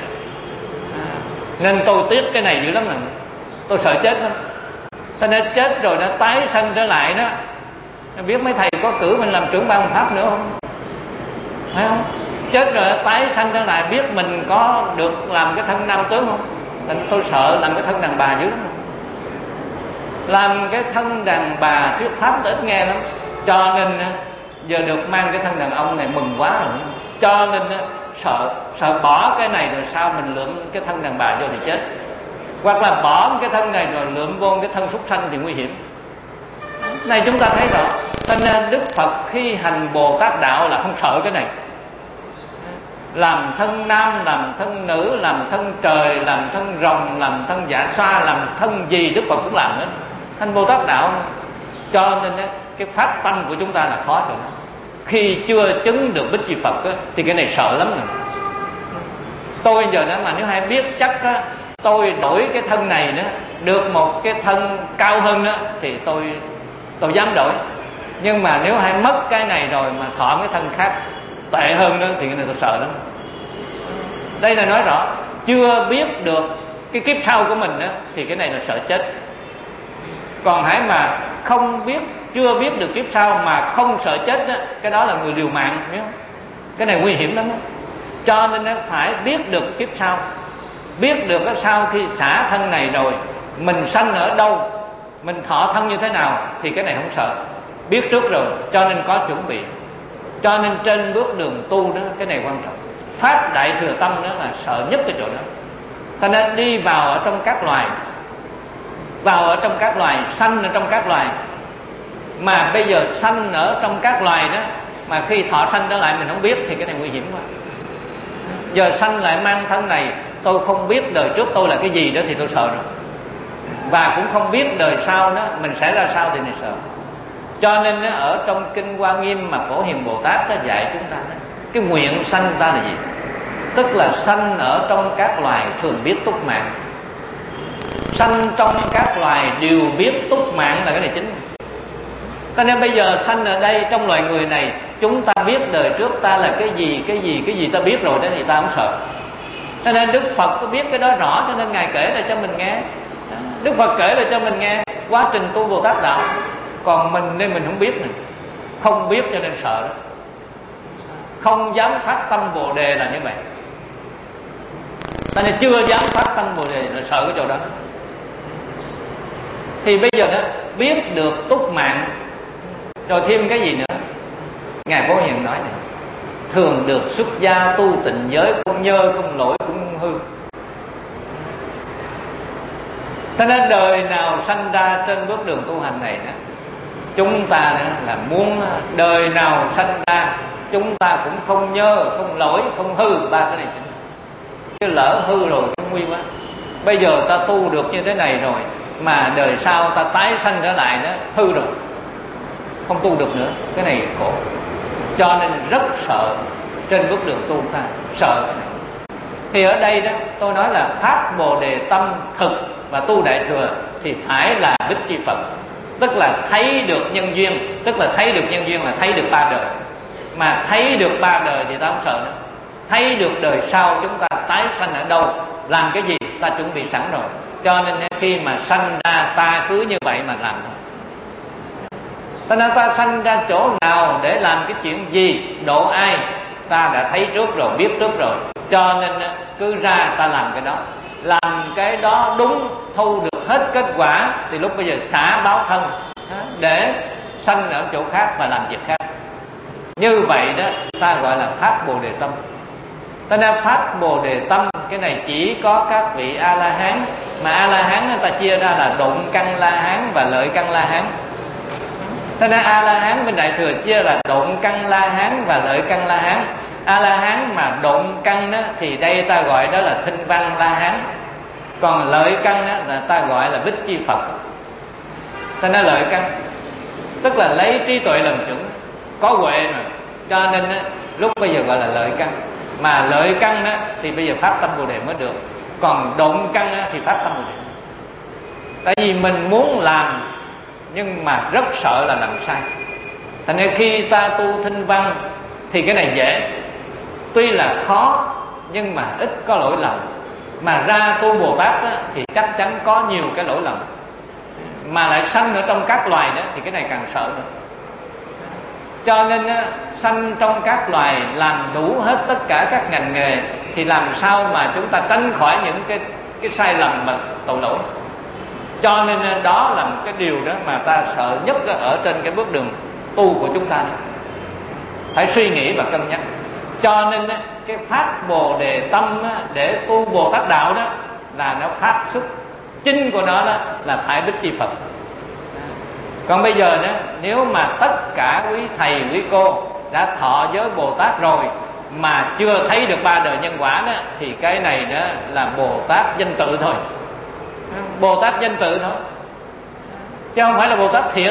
nên tôi tiếc cái này dữ lắm nè. Tôi sợ chết lắm. Cho nên chết rồi nó tái sanh trở lại đó, biết mấy thầy có cử mình làm trưởng ban pháp nữa không? Phải không? Chết rồi tái sanh trở lại, biết mình có được làm cái thân nam tướng không? Nên tôi sợ làm cái thân đàn bà dữ lắm. Làm cái thân đàn bà thuyết pháp ít nghe lắm. Cho nên giờ được mang cái thân đàn ông này mừng quá rồi. Cho nên sợ sợ bỏ cái này rồi sao mình lượm cái thân đàn bà vô thì chết. Hoặc là bỏ cái thân này rồi lượm vô cái thân súc sanh thì nguy hiểm. Này chúng ta thấy rõ. Cho nên Đức Phật khi hành Bồ Tát đạo là không sợ cái này. Làm thân nam, làm thân nữ, làm thân trời, làm thân rồng, làm thân dạ xoa, làm thân gì Đức Phật cũng làm hết. Hành Bồ Tát đạo. Cho nên cái phát tâm của chúng ta là khó rồi. Khi chưa chứng được Bích Chi Phật á, thì cái này sợ lắm rồi. Tôi giờ đó mà nếu hay biết chắc á, tôi đổi cái thân này nữa, được một cái thân cao hơn nữa, thì tôi tôi dám đổi. Nhưng mà nếu hay mất cái này rồi mà thọ cái thân khác tệ hơn đó, thì cái này tôi sợ lắm. Đây là nói rõ chưa biết được cái kiếp sau của mình đó, thì cái này là sợ chết. Còn hãy mà không biết, chưa biết được kiếp sau mà không sợ chết đó, cái đó là người liều mạng, biết không? Cái này nguy hiểm lắm đó. Cho nên phải biết được kiếp sau, biết được sau khi xả thân này rồi mình sanh ở đâu, mình thọ thân như thế nào, thì cái này không sợ. Biết trước rồi, cho nên có chuẩn bị. Cho nên trên bước đường tu đó, cái này quan trọng. Phát đại thừa tâm đó là sợ nhất cái chỗ đó. Cho nên đi vào ở trong các loài, vào ở trong các loài, sanh ở trong các loài. Mà bây giờ sanh ở trong các loài đó, mà khi thọ sanh trở lại mình không biết, thì cái này nguy hiểm quá. Giờ sanh lại mang thân này, tôi không biết đời trước tôi là cái gì đó, thì tôi sợ rồi. Và cũng không biết đời sau đó mình sẽ ra sao, thì mình sợ. Cho nên ở trong Kinh Hoa Nghiêm mà Phổ Hiền Bồ Tát dạy chúng ta đó, cái nguyện sanh ta là gì? Tức là sanh ở trong các loài thường biết túc mạng. Sanh trong các loài đều biết túc mạng là cái này chính. Cho nên bây giờ sanh ở đây trong loài người này, chúng ta biết đời trước ta là cái gì, cái gì, cái gì ta biết rồi đó, thì ta không sợ. Cho nên Đức Phật có biết cái đó rõ, cho nên Ngài kể lại cho mình nghe. Đức Phật kể lại cho mình nghe quá trình tu Bồ Tát đạo. Còn mình nên mình không biết này, không biết cho nên sợ đó. Không dám phát tâm Bồ Đề là như vậy. Cho nên chưa dám phát tâm Bồ Đề là sợ cái chỗ đó. Thì bây giờ đó biết được túc mạng, rồi thêm cái gì nữa? Ngài Phổ Hiền nói này: thường được xuất gia tu tịnh giới, không nhơ, không lỗi, không hư. Cho nên đời nào sanh ra trên bước đường tu hành này đó, chúng ta đó là muốn đời nào sanh ra chúng ta cũng không nhơ, không lỗi, không hư. Ba cái này chính. Chứ lỡ hư rồi cũng nguy quá. Bây giờ ta tu được như thế này rồi, mà đời sau ta tái sanh trở lại đó, hư rồi, không tu được nữa. Cái này khổ. Cho nên rất sợ trên bước đường tu ta, sợ cái này. Thì ở đây đó tôi nói là phát Bồ Đề tâm thực và tu Đại Thừa thì phải là Bích Chi Phật. Tức là thấy được nhân duyên. Tức là thấy được nhân duyên là thấy được ba đời. Mà thấy được ba đời thì ta không sợ nữa. Thấy được đời sau chúng ta tái sanh ở đâu, làm cái gì, ta chuẩn bị sẵn rồi. Cho nên khi mà sanh ra ta cứ như vậy mà làm thôi. Ta nói ta sanh ra chỗ nào để làm cái chuyện gì, độ ai, ta đã thấy trước rồi, biết trước rồi. Cho nên cứ ra ta làm cái đó. Làm cái đó đúng, thu được hết kết quả, thì lúc bây giờ xả báo thân để sanh ở chỗ khác và làm việc khác. Như vậy đó ta gọi là phát Bồ Đề tâm. Ta nên phát Bồ Đề tâm, cái này chỉ có các vị A-la-hán. Mà A-la-hán người ta chia ra là độn căn La-hán và lợi căn La-hán. Thế nên A-la-hán bên Đại Thừa chia là độn căn La-hán và lợi căn La-hán. A-la-hán mà độn căn đó, thì đây ta gọi đó là thinh văn La-hán. Còn lợi căn đó, là ta gọi là Bích Chi Phật. Thế nên lợi căn tức là lấy trí tuệ làm chuẩn, có huệ mà. Cho nên đó, lúc bây giờ gọi là lợi căn. Mà lợi căn đó, thì bây giờ phát tâm Bồ Đề mới được. Còn độn căn đó, thì phát tâm Bồ Đề. Tại vì mình muốn làm nhưng mà rất sợ là làm sai. Thành nên khi ta tu thinh văn thì cái này dễ, tuy là khó nhưng mà ít có lỗi lầm. Mà ra tu Bồ Tát đó, thì chắc chắn có nhiều cái lỗi lầm, mà lại sanh ở trong các loài đó, thì cái này càng sợ nữa. Cho nên sanh trong các loài làm đủ hết tất cả các ngành nghề, thì làm sao mà chúng ta tránh khỏi những cái, cái sai lầm mà tội lỗi. Cho nên đó là một cái điều đó mà ta sợ nhất ở trên cái bước đường tu của chúng ta. Phải suy nghĩ và cân nhắc. Cho nên cái phát Bồ Đề tâm để tu Bồ Tát đạo đó là nó phát xuất chính của nó đó là phải Bích Chi Phật. Còn bây giờ đó, nếu mà tất cả quý thầy quý cô đã thọ giới Bồ Tát rồi mà chưa thấy được ba đời nhân quả đó, thì cái này đó là Bồ Tát danh tự thôi. Bồ Tát danh tự thôi, chứ không phải là Bồ Tát thiệt.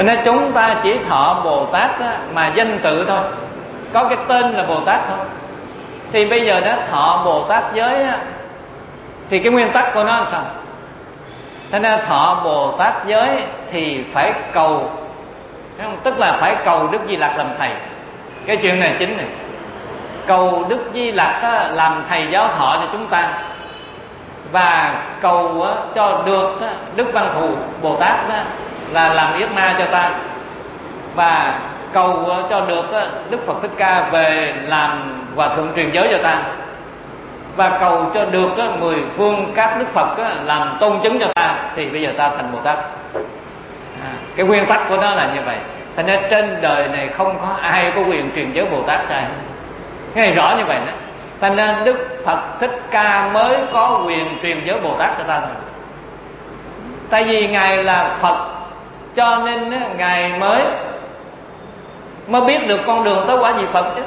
Cho nên chúng ta chỉ thọ Bồ Tát á, mà danh tự thôi, có cái tên là Bồ Tát thôi. Thì bây giờ đó thọ Bồ Tát giới á, thì cái nguyên tắc của nó là sao? Thế nên thọ Bồ Tát giới thì phải cầu, tức là phải cầu Đức Di Lặc làm thầy. Cái chuyện này chính này, cầu Đức Di Lặc á, làm thầy giáo thọ cho chúng ta, và cầu á, cho được á, Đức Văn Thù Bồ Tát á, là làm yết na cho ta, và cầu á, cho được á, Đức Phật Thích Ca về làm hòa thượng truyền giới cho ta, và cầu cho được á, mười phương các Đức Phật á, làm tôn chứng cho ta, thì bây giờ ta thành Bồ Tát. À, cái nguyên tắc của nó là như vậy. Thành ra trên đời này không có ai có quyền truyền giới Bồ Tát ra, nghe rõ như vậy đó. Thành ra Đức Phật Thích Ca mới có quyền truyền giới Bồ Tát cho ta thôi. Tại vì Ngài là Phật, cho nên á, Ngài mới mới biết được con đường tới quả vị Phật chứ.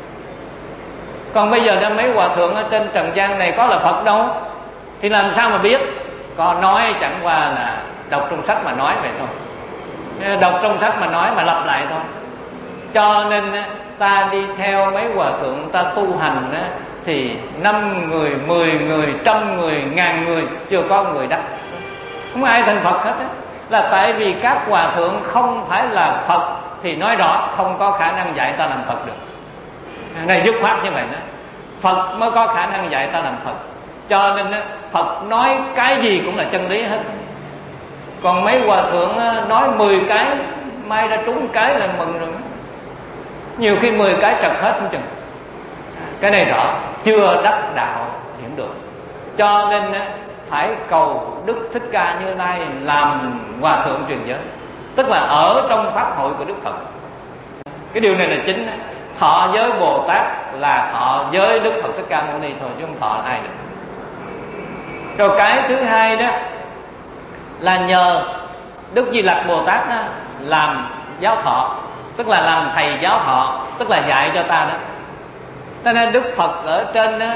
Còn bây giờ đó mấy hòa thượng ở trên trần gian này có là Phật đâu, thì làm sao mà biết? Có nói chẳng qua là đọc trong sách mà nói vậy thôi, đọc trong sách mà nói mà lặp lại thôi. Cho nên ta đi theo mấy hòa thượng ta tu hành thì năm người, mười người, trăm người, ngàn người chưa có người đắc, không ai thành Phật hết á. Là tại vì các hòa thượng không phải là Phật, thì nói rõ không có khả năng dạy ta làm Phật được. Này dứt khoát như vậy đó, Phật mới có khả năng dạy ta làm Phật. Cho nên Phật nói cái gì cũng là chân lý hết. Còn mấy hòa thượng nói mười cái, may ra trúng cái là mừng rồi. Nhiều khi mười cái trật hết không chừng. Cái này rõ, chưa đắc đạo hiện được. Cho nên phải cầu Đức Thích Ca Như Lai làm hòa thượng truyền giới, tức là ở trong pháp hội của Đức Phật. Cái điều này là chính. Thọ giới Bồ Tát là thọ giới Đức Phật Thích Ca Mâu Ni thôi, chứ không thọ ai được. Rồi cái thứ hai đó là nhờ Đức Di Lặc Bồ Tát đó làm giáo thọ, tức là làm thầy giáo thọ, tức là dạy cho ta đó. Cho nên Đức Phật ở trên đó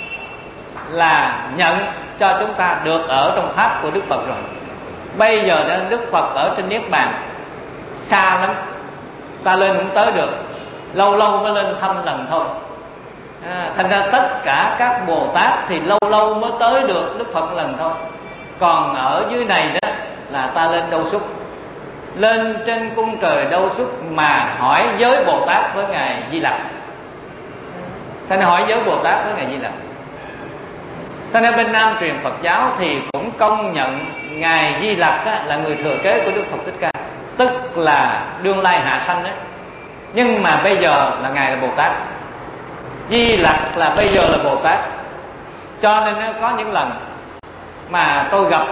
là nhận cho chúng ta được ở trong pháp của Đức Phật rồi. Bây giờ đó Đức Phật ở trên Niết Bàn xa lắm, ta lên cũng tới được, lâu lâu mới lên thăm lần thôi. À, thành ra tất cả các Bồ Tát thì lâu lâu mới tới được Đức Phật lần thôi. Còn ở dưới này đó là ta lên Đâu Xúc, lên trên cung trời Đâu Xúc mà hỏi giới Bồ Tát với Ngài Di Lặc. Thành ra hỏi giới Bồ Tát với Ngài Di Lặc. Thành ra bên Nam truyền Phật giáo thì cũng công nhận Ngài Di Lặc là người thừa kế của Đức Phật Thích Ca, tức là đương lai hạ sanh đấy. Nhưng mà bây giờ là Ngài là Bồ Tát, Di Lặc là bây giờ là Bồ Tát. Cho nên có những lần mà tôi gặp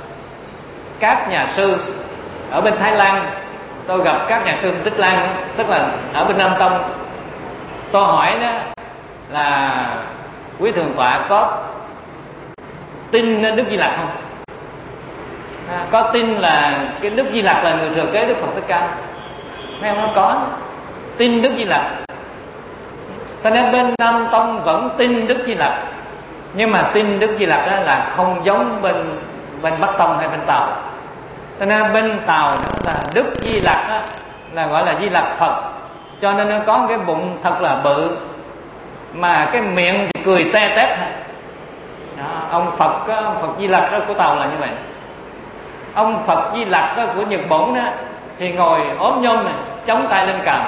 các nhà sư ở bên Thái Lan, tôi gặp các nhà sư bên Tích Lan, tức là ở bên Nam Tông. Tôi hỏi đó là quý thượng tọa có tin Đức Di Lặc không? À, có tin là cái Đức Di Lặc là người thừa kế Đức Phật Thích Ca? Mấy ông nói có, tin Đức Di Lặc. Cho nên bên Nam Tông vẫn tin Đức Di Lặc, nhưng mà tin Đức Di Lặc đó là không giống bên bên Bắc Tông hay bên Tàu. Cho nên bên Tàu đó là Đức Di Lặc đó, là gọi là Di Lặc Phật. Cho nên nó có cái bụng thật là bự, mà cái miệng thì cười te tét. Đó, ông Phật đó, ông Phật Di Lặc đó của Tàu là như vậy. Ông Phật Di Lặc đó của Nhật Bản đó thì ngồi ốm nhôm này, chống tay lên cằm.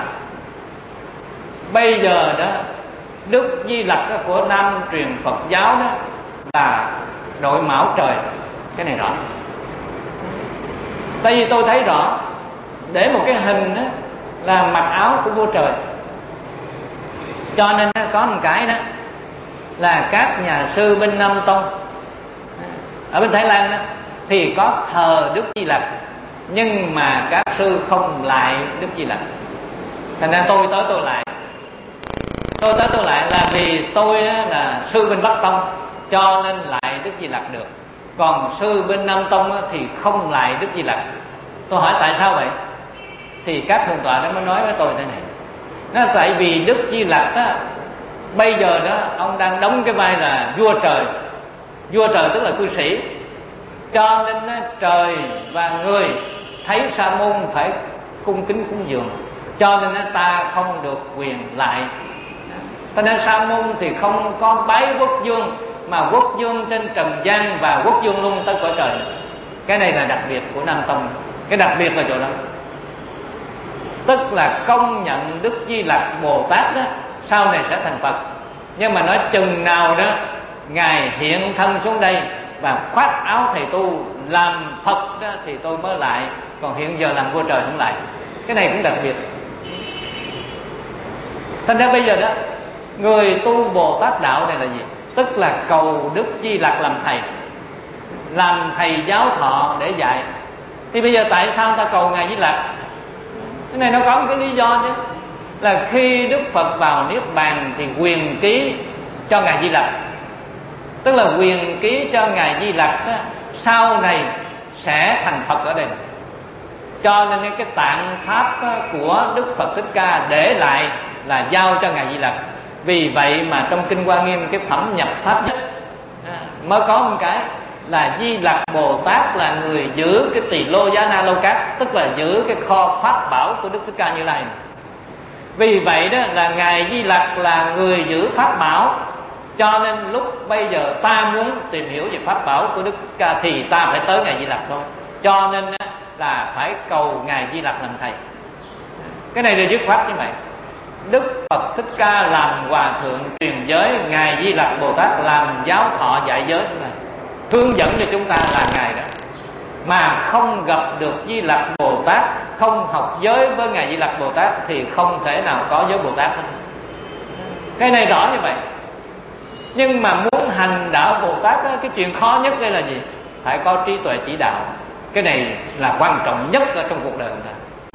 Bây giờ đó Đức Di Lặc đó của Nam truyền Phật giáo đó là đội mão trời. Cái này rõ, tại vì tôi thấy rõ, để một cái hình đó là mặc áo của vua trời. Cho nên có một cái đó là các nhà sư bên Nam Tông ở bên Thái Lan đó thì có thờ Đức Di Lặc, nhưng mà các sư không lại Đức Di Lặc. Thành ra tôi tới tôi lại, tôi tới tôi lại là vì tôi là sư bên Bắc Tông, cho nên lại Đức Di Lặc được. Còn sư bên Nam Tông thì không lại Đức Di Lặc. Tôi hỏi tại sao vậy? Thì các thượng tọa đó mới nói với tôi thế này: nó tại vì Đức Di Lặc đó bây giờ đó ông đang đóng cái vai là vua trời. Vua trời tức là cư sĩ. Cho nên đó, trời và người thấy sa môn phải cung kính cúng dường, cho nên ta không được quyền lại. Cho nên sa môn thì không có bái quốc vương, mà quốc vương trên trần gian và quốc vương luôn tới cõi trời. Cái này là đặc biệt của Nam Tông. Cái đặc biệt là chỗ đó, tức là công nhận Đức Di Lặc Bồ Tát đó sau này sẽ thành Phật. Nhưng mà nói chừng nào đó Ngài hiện thân xuống đây và khoác áo thầy tu làm Phật đó, thì tôi mới lại. Còn hiện giờ làm vua trời không lại. Cái này cũng đặc biệt. Thành ra bây giờ đó, người tu Bồ Tát đạo này là gì? Tức là cầu Đức Di Lặc làm thầy, làm thầy giáo thọ để dạy. Thì bây giờ tại sao ta cầu Ngài Di Lặc? Cái này nó có một cái lý do chứ. Là khi Đức Phật vào Niết Bàn thì quyền ký cho Ngài Di Lặc, tức là quyền ký cho Ngài Di Lặc đó, sau này sẽ thành Phật ở đây. Cho nên cái tạng pháp của Đức Phật Thích Ca để lại là giao cho Ngài Di Lặc. Vì vậy mà trong Kinh Hoa Nghiêm, cái phẩm nhập pháp nhất mới có một cái là Di Lặc Bồ Tát là người giữ cái tỳ lô giá na lô cát, tức là giữ cái kho pháp bảo của Đức Thích Ca Như Lai. Vì vậy đó là Ngài Di Lặc là người giữ pháp bảo. Cho nên lúc bây giờ ta muốn tìm hiểu về pháp bảo của Đức Thích Ca thì ta phải tới Ngài Di Lặc thôi. Cho nên là phải cầu Ngài Di Lặc làm thầy. Cái này là dứt khoát như vậy. Đức Phật Thích Ca làm hòa thượng truyền giới, Ngài Di Lặc Bồ Tát làm giáo thọ dạy giới, hướng dẫn cho chúng ta là Ngài đó. Mà không gặp được Di Lặc Bồ Tát, không học giới với Ngài Di Lặc Bồ Tát thì không thể nào có giới Bồ Tát hết. Cái này rõ như vậy. Nhưng mà muốn hành đạo Bồ Tát đó, cái chuyện khó nhất đây là gì? Phải có trí tuệ chỉ đạo. Cái này là quan trọng nhất ở trong cuộc đời người ta.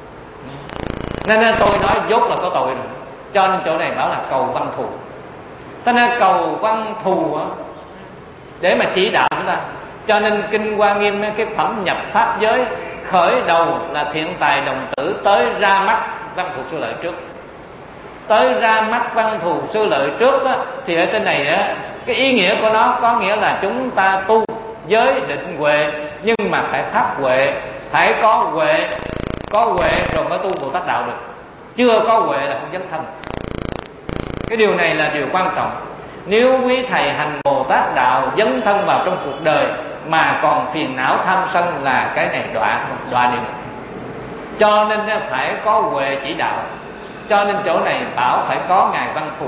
Nên tôi nói dốt là có tội rồi. Cho nên chỗ này bảo là cầu văn thù. Cho nên cầu văn thù để mà chỉ đạo chúng ta. Cho nên Kinh Hoa Nghiêm cái phẩm nhập pháp giới khởi đầu là thiện tài đồng tử, tới ra mắt văn thù sư lợi trước. Tới ra mắt văn thù sư lợi trước đó, thì ở trên này đó, cái ý nghĩa của nó có nghĩa là chúng ta tu giới định huệ, nhưng mà phải pháp huệ, phải có huệ. Có huệ rồi mới tu Bồ Tát đạo được. Chưa có huệ là không dấn thân. Cái điều này là điều quan trọng. Nếu quý thầy hành Bồ Tát đạo, dấn thân vào trong cuộc đời mà còn phiền não tham sân là cái này đọa đọa điều. Cho nên phải có huệ chỉ đạo. Cho nên chỗ này bảo phải có Ngài Văn Thù.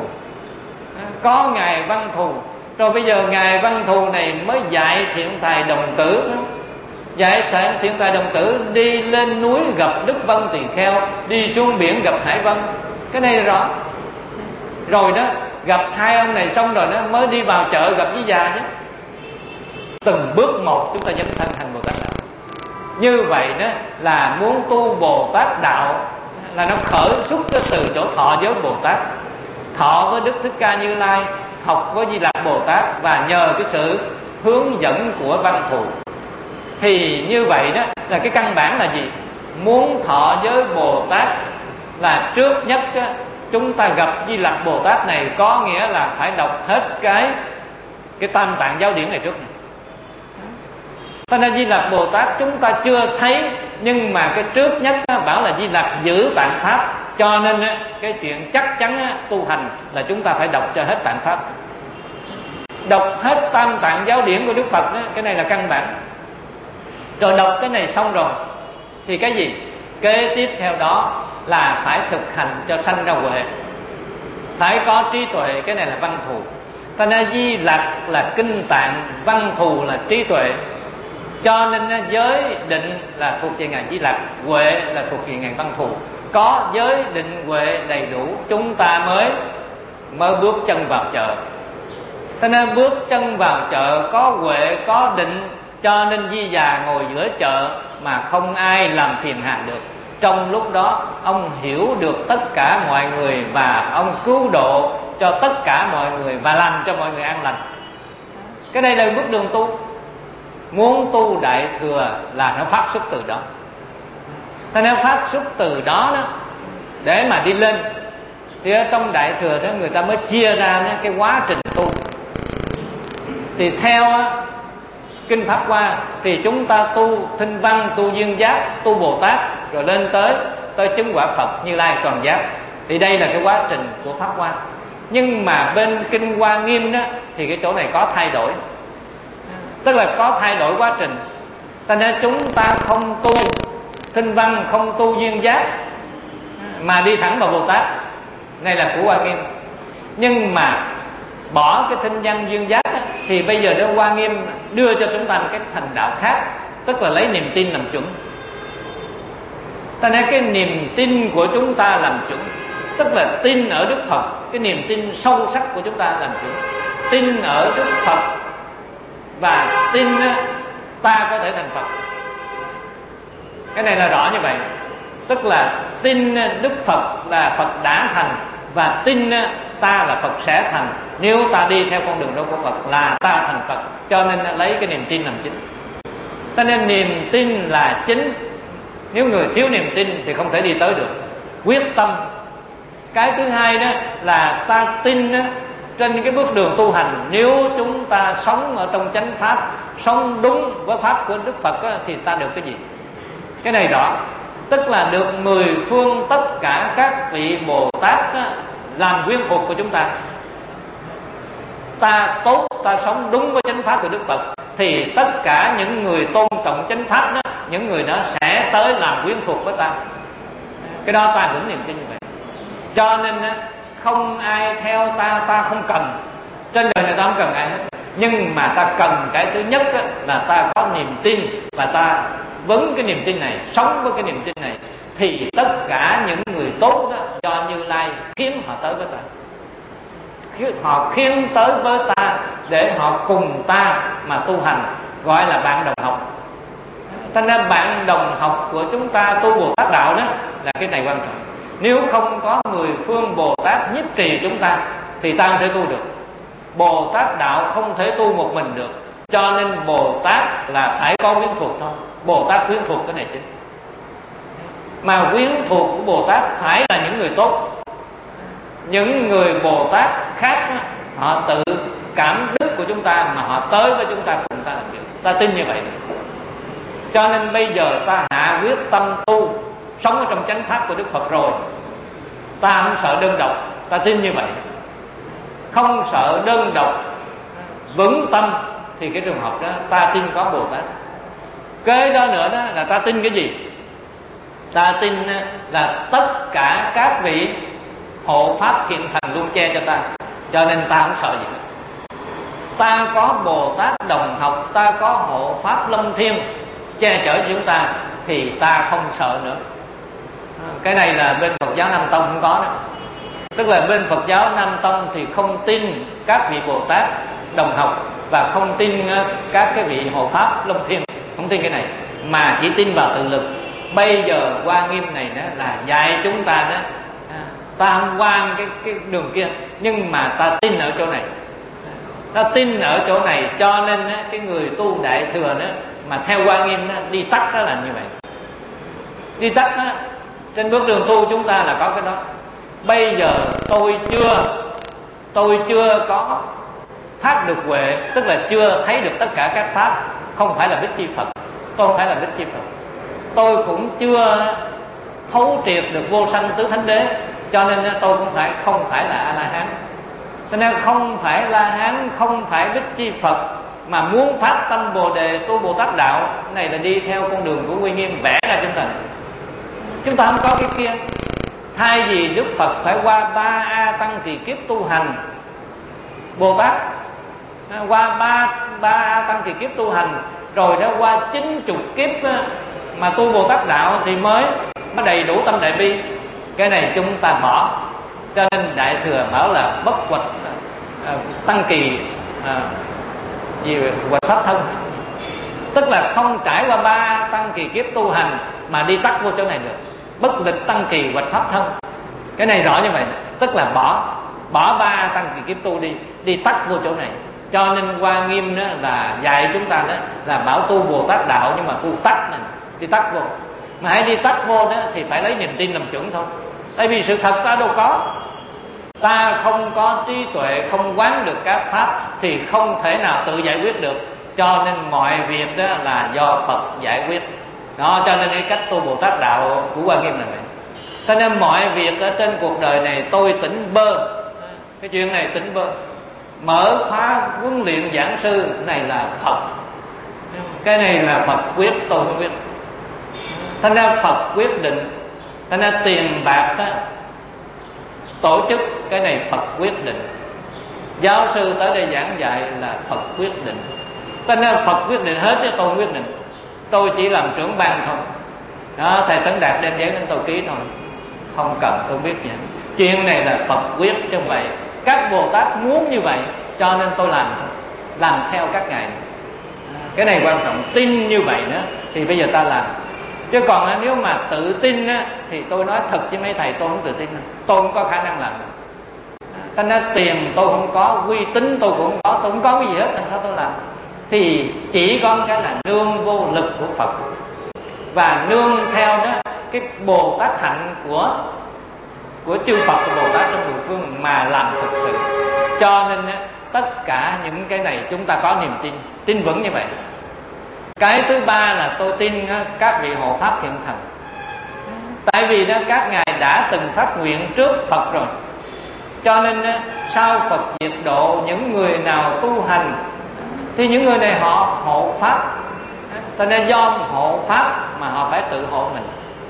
Có Ngài Văn Thù. Rồi bây giờ Ngài Văn Thù này mới dạy thiện tài đồng tử. Dạy thiện tài đồng tử đi lên núi gặp Đức Vân Tỳ Kheo, đi xuống biển gặp Hải Vân. Cái này là rõ. Rồi đó, gặp hai ông này xong rồi nó mới đi vào chợ gặp với già chứ. Từng bước một chúng ta dấn thân hành Bồ Tát đạo. Như vậy đó là muốn tu Bồ Tát đạo là nó khởi xuất từ chỗ thọ với Bồ Tát, thọ với Đức Thích Ca Như Lai, học với Di Lặc Bồ Tát, và nhờ cái sự hướng dẫn của Văn Thù. Thì như vậy đó là cái căn bản là gì? Muốn thọ với Bồ Tát là trước nhất đó, chúng ta gặp Di Lặc Bồ Tát này có nghĩa là phải đọc hết cái cái Tam Tạng Giáo Điển này trước này. Cho nên Di Lặc Bồ Tát chúng ta chưa thấy, nhưng mà cái trước nhất đó, bảo là Di Lặc giữ tạng pháp. Cho nên đó, cái chuyện chắc chắn đó, tu hành là chúng ta phải đọc cho hết tạng pháp, đọc hết Tam Tạng Giáo Điển của Đức Phật đó. Cái này là căn bản. Rồi đọc cái này xong rồi thì cái gì? Kế tiếp theo đó là phải thực hành cho sanh ra huệ, phải có trí tuệ. Cái này là Văn Thù. Thành ra Di Lặc là kinh tạng, Văn Thù là trí tuệ. Cho nên giới định là thuộc về Ngài Di Lặc, huệ là thuộc về Ngài Văn Thù. Có giới định huệ đầy đủ, chúng ta mới mới bước chân vào chợ. Cho nên bước chân vào chợ có huệ, có định. Cho nên Di già ngồi giữa chợ mà không ai làm phiền hà được. Trong lúc đó ông hiểu được tất cả mọi người, và ông cứu độ cho tất cả mọi người, và làm cho mọi người an lành. Cái đây là bước đường tu. Muốn tu Đại Thừa là nó phát xuất từ đó. Thế nên phát xuất từ đó, đó để mà đi lên. Thì ở trong Đại Thừa đó người ta mới chia ra cái quá trình tu. Thì theo kinh Pháp Hoa, thì chúng ta tu Thinh Văn, tu Duyên Giác, tu Bồ Tát, rồi lên tới tới chứng quả Phật Như Lai Toàn Giác. Thì đây là cái quá trình của Pháp Hoa. Nhưng mà bên kinh Hoa Nghiêm đó thì cái chỗ này có thay đổi, tức là có thay đổi quá trình. Cho nên chúng ta không tu Thinh Văn, không tu Duyên Giác mà đi thẳng vào Bồ Tát. Này là của Hoa Nghiêm. Nhưng mà bỏ cái Thinh Văn Duyên Giác đó, thì bây giờ đó Hoa Nghiêm đưa cho chúng ta một cái thành đạo khác, tức là lấy niềm tin làm chuẩn. Cho nên cái niềm tin của chúng ta làm chuẩn, tức là tin ở Đức Phật, cái niềm tin sâu sắc của chúng ta làm chuẩn. Tin ở Đức Phật và tin ta có thể thành Phật. Cái này là rõ như vậy. Tức là tin Đức Phật là Phật đã thành, và tin ta là Phật sẽ thành. Nếu ta đi theo con đường đó của Phật là ta thành Phật. Cho nên lấy cái niềm tin làm chính. Cho nên niềm tin là chính. Nếu người thiếu niềm tin thì không thể đi tới được. Quyết tâm. Cái thứ hai đó là ta tin đó, trên cái bước đường tu hành, nếu chúng ta sống ở trong chánh pháp, sống đúng với pháp của Đức Phật đó, thì ta được cái gì? Cái này rõ. Tức là được mười phương tất cả các vị Bồ Tát đó, làm quyến thuộc của chúng ta. Ta tốt, ta sống đúng với chánh pháp của Đức Phật, thì tất cả những người tôn trọng chánh pháp đó, những người đó sẽ tới làm quyến thuộc với ta. Cái đó ta vững niềm tin như vậy. Cho nên không ai theo ta, ta không cần. Trên đời này ta không cần ai hết. Nhưng mà ta cần cái thứ nhất là ta có niềm tin, và ta vấn cái niềm tin này, sống với cái niềm tin này, thì tất cả những người tốt đó, do Như Lai khiến họ tới với ta, họ khiến tới với ta để họ cùng ta mà tu hành, gọi là bạn đồng học. Cho nên bạn đồng học của chúng ta tu Bồ Tát đạo đó là cái này quan trọng. Nếu không có mười phương Bồ Tát nhiếp trì chúng ta thì ta không thể tu được. Bồ Tát đạo không thể tu một mình được. Cho nên Bồ Tát là phải có quyến thuộc thôi. Bồ Tát quyến thuộc cái này chính. Mà quyến thuộc của Bồ Tát phải là những người tốt. Những người Bồ Tát khác họ tự cảm đức của chúng ta mà họ tới với chúng ta cùng ta làm việc. Ta tin như vậy. Cho nên bây giờ ta hạ quyết tâm tu, sống ở trong chánh pháp của Đức Phật rồi, ta không sợ đơn độc. Ta tin như vậy, không sợ đơn độc, vững tâm, thì cái trường hợp đó ta tin có Bồ Tát. Kế đó nữa đó là ta tin cái gì? Ta tin là tất cả các vị hộ pháp thiện thần luôn che cho ta, cho nên ta không sợ gì nữa. Ta có Bồ Tát đồng học, ta có hộ pháp lâm thiên che chở cho chúng ta, thì ta không sợ nữa. Cái này là bên Phật giáo Nam Tông không có đó. Tức là bên Phật giáo Nam Tông thì không tin các vị Bồ Tát đồng học, và không tin các cái vị hộ pháp lâm thiên, không tin cái này, mà chỉ tin vào tự lực. Bây giờ Hoa Nghiêm này đó là dạy chúng ta đó, ta không qua cái, cái đường kia, nhưng mà ta tin ở chỗ này. Ta tin ở chỗ này, cho nên cái người tu Đại Thừa đó mà theo Hoa Nghiêm đó, đi tắt đó là như vậy. Đi tắt đó, trên bước đường tu chúng ta là có cái đó. Bây giờ tôi chưa Tôi chưa có phát được huệ, tức là chưa thấy được tất cả các pháp. Không phải là Bích Chi Phật, tôi không phải là Bích Chi Phật. Tôi cũng chưa thấu triệt được vô sanh tứ thánh đế, cho nên tôi cũng phải không phải là A-la-hán. Cho nên không phải La-hán, không phải Bích Chi Phật, mà muốn phát tâm Bồ Đề tu Bồ Tát đạo, này là đi theo con đường của Uy Nghiêm vẽ ra chúng ta. Chúng ta không có cái kia. Thay vì Đức Phật phải qua ba A tăng kỳ kiếp tu hành, Bồ Tát qua ba ba A tăng kỳ kiếp tu hành, rồi đã qua chín chục kiếp mà tu Bồ Tát đạo thì mới có đầy đủ tâm đại bi. Cái này chúng ta bỏ. Cho nên Đại Thừa bảo là bất hoạch tăng kỳ à, gì hoạch pháp thân, tức là không trải qua ba tăng kỳ kiếp tu hành mà đi tắt vô chỗ này được. Bất lịch tăng kỳ hoạch pháp thân, cái này rõ như vậy. Tức là bỏ bỏ ba tăng kỳ kiếp tu đi, đi tắt vô chỗ này. Cho nên Hoa Nghiêm đó là dạy chúng ta đó là bảo tu Bồ Tát đạo, nhưng mà tu tắt này, đi tắt vô. Mà hãy đi tắt vô đó thì phải lấy niềm tin làm chuẩn thôi. Tại vì sự thật ta đâu có. Ta không có trí tuệ, không quán được các pháp thì không thể nào tự giải quyết được. cho nên mọi việc đó là do Phật giải quyết. Đó, cho nên cái cách tu Bồ Tát đạo của Hoa Nghiêm là vậy. Cho nên mọi việc ở trên cuộc đời này tôi tỉnh bơ, cái chuyện này tỉnh bơ. Mở khóa huấn luyện giảng sư, cái này là Phật, cái này là Phật quyết, tôi không quyết. Thành ra Phật quyết định. Thành ra tiền bạc đó, tổ chức, cái này Phật quyết định. Giáo sư tới đây giảng dạy là Phật quyết định. Thành ra Phật quyết định hết chứ tôi không quyết định. Tôi chỉ làm trưởng ban thôi. Đó, thầy Tấn Đạt đem giấy đến tôi ký thôi, không cần tôi biết gì. Chuyện này là Phật quyết chứ không vậy. Các Bồ Tát muốn như vậy, cho nên tôi làm thôi, làm theo các ngài. Cái này quan trọng. Tin như vậy nữa thì bây giờ ta làm. Chứ còn nếu mà tự tin á, thì tôi nói thật với mấy thầy, tôi không tự tin. Tôi không có khả năng làm. Thành ra tiền tôi không có, uy tín tôi cũng không có, tôi không có cái gì hết, làm sao tôi làm? Thì chỉ có cái là nương vô lực của Phật, và nương theo đó cái Bồ Tát hạnh của của chư Phật và Bồ Tát trong mười phương mà làm thực sự. Cho nên tất cả những cái này chúng ta có niềm tin, tin vững như vậy. Cái thứ ba là tôi tin các vị hộ pháp thiện thần. Tại vì đó các ngài đã từng phát nguyện trước Phật rồi, cho nên sau Phật diệt độ, những người nào tu hành thì những người này họ hộ pháp. Cho nên do hộ pháp mà họ phải tự hộ mình.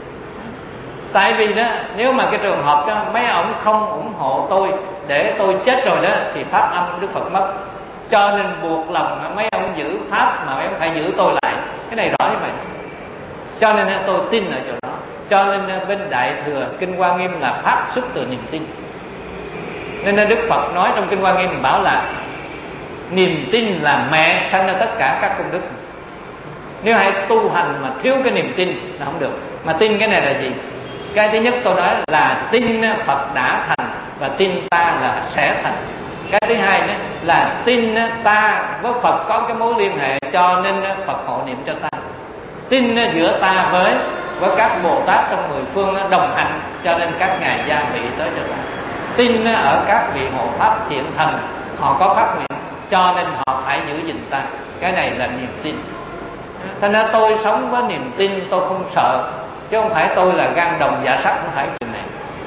Tại vì đó, nếu mà cái trường hợp đó mấy ông không ủng hộ tôi để tôi chết rồi đó, thì pháp âm Đức Phật mất. Cho nên buộc lòng mấy ông giữ pháp mà mấy ông phải giữ tôi lại. Cái này rõ như vậy. Cho nên tôi tin ở chỗ đó. Cho nên bên Đại Thừa Kinh Hoa Nghiêm là pháp xuất từ niềm tin. Nên Đức Phật nói trong Kinh Hoa Nghiêm bảo là niềm tin là mẹ sanh ra tất cả các công đức. Nếu hãy tu hành mà thiếu cái niềm tin là không được. Mà tin cái này là gì? Cái thứ nhất tôi nói là tin Phật đã thành và tin ta là sẽ thành. Cái thứ hai đó là tin ta với Phật có cái mối liên hệ, cho nên Phật hộ niệm cho ta. Tin giữa ta với với các Bồ Tát trong mười phương đồng hành, cho nên các ngài gia vị tới cho ta. Tin ở các vị hộ pháp thiện thần, họ có phát nguyện, cho nên họ phải giữ gìn ta. Cái này là niềm tin. Thành ra tôi sống với niềm tin, tôi không sợ, chứ không phải tôi là gan đồng dạ sắt, không phải chuyện này.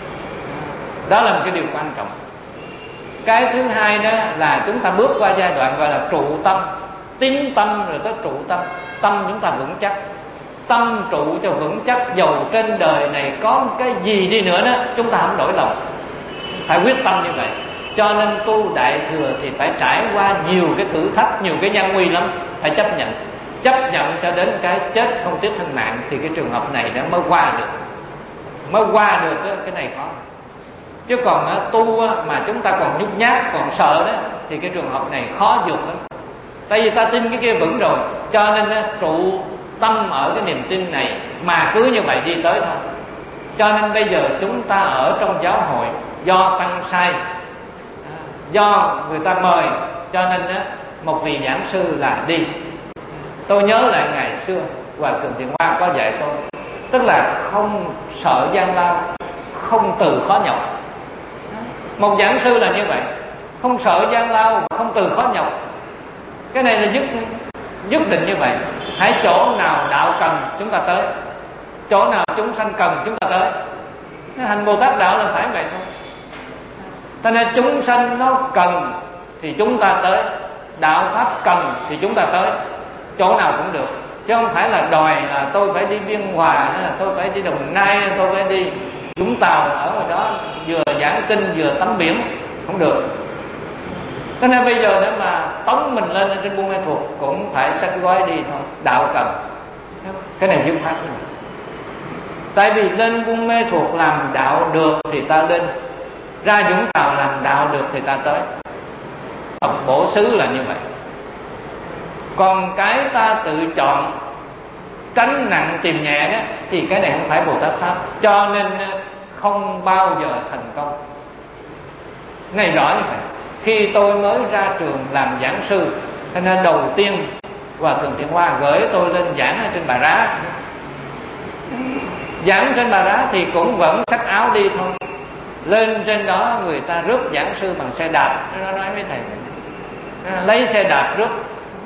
Đó là một cái điều quan trọng. Cái thứ hai đó là chúng ta bước qua giai đoạn gọi là trụ tâm. Tín tâm rồi tới trụ tâm. Tâm chúng ta vững chắc, tâm trụ cho vững chắc. Dầu trên đời này có cái gì đi nữa đó, chúng ta không đổi lòng, phải quyết tâm như vậy. Cho nên tu Đại Thừa thì phải trải qua nhiều cái thử thách, nhiều cái gian nguy lắm. Phải chấp nhận, chấp nhận cho đến cái chết không tiếc thân mạng, thì cái trường hợp này nó mới qua được. Mới qua được đó, cái này khó. Chứ còn tu mà chúng ta còn nhút nhát, còn sợ đó, thì cái trường hợp này khó vượt lắm. Tại vì ta tin cái kia vững rồi, cho nên trụ tâm ở cái niềm tin này mà cứ như vậy đi tới thôi. Cho nên bây giờ chúng ta ở trong giáo hội do tăng sai, do người ta mời, cho nên một vị giảng sư là đi. Tôi nhớ lại ngày xưa Hòa Thượng Thiện Hoa có dạy tôi, tức là không sợ gian lao, không từ khó nhọc. Một giảng sư là như vậy, không sợ gian lao, không từ khó nhọc. Cái này là nhất nhất định như vậy. Hãy chỗ nào đạo cần chúng ta tới, chỗ nào chúng sanh cần chúng ta tới. Hành Bồ Tát đạo là phải vậy thôi. Cho nên chúng sanh nó cần thì chúng ta tới, đạo pháp cần thì chúng ta tới, chỗ nào cũng được. Chứ không phải là đòi là tôi phải đi Biên Hòa, hay là tôi phải đi Đồng Nai, hay tôi phải đi Vũng Tàu, ở ngoài đó vừa giảng kinh vừa tắm biển, không được. Cho nên bây giờ nếu mà tống mình lên trên Buôn Mê Thuột cũng phải xách gói đi thôi, đạo cần. Cái này dứt khoát. Tại vì lên Buôn Mê Thuột làm đạo được thì ta lên, ra Vũng Tàu làm đạo được thì ta tới. Học bổ xứ là như vậy. Còn cái ta tự chọn, tránh nặng tìm nhẹ đó, thì cái này không phải Bồ Tát Pháp. Cho nên không bao giờ thành công. Này rõ như vậy. Khi tôi mới ra trường làm giảng sư, cho nên đầu tiên Hòa Thượng Thiện Hoa gửi tôi lên giảng ở trên Bà Rá. Giảng trên Bà Rá thì cũng vẫn xách áo đi thôi. Lên trên đó người ta rước giảng sư bằng xe đạp. Nó nói với thầy, lấy xe đạp rước.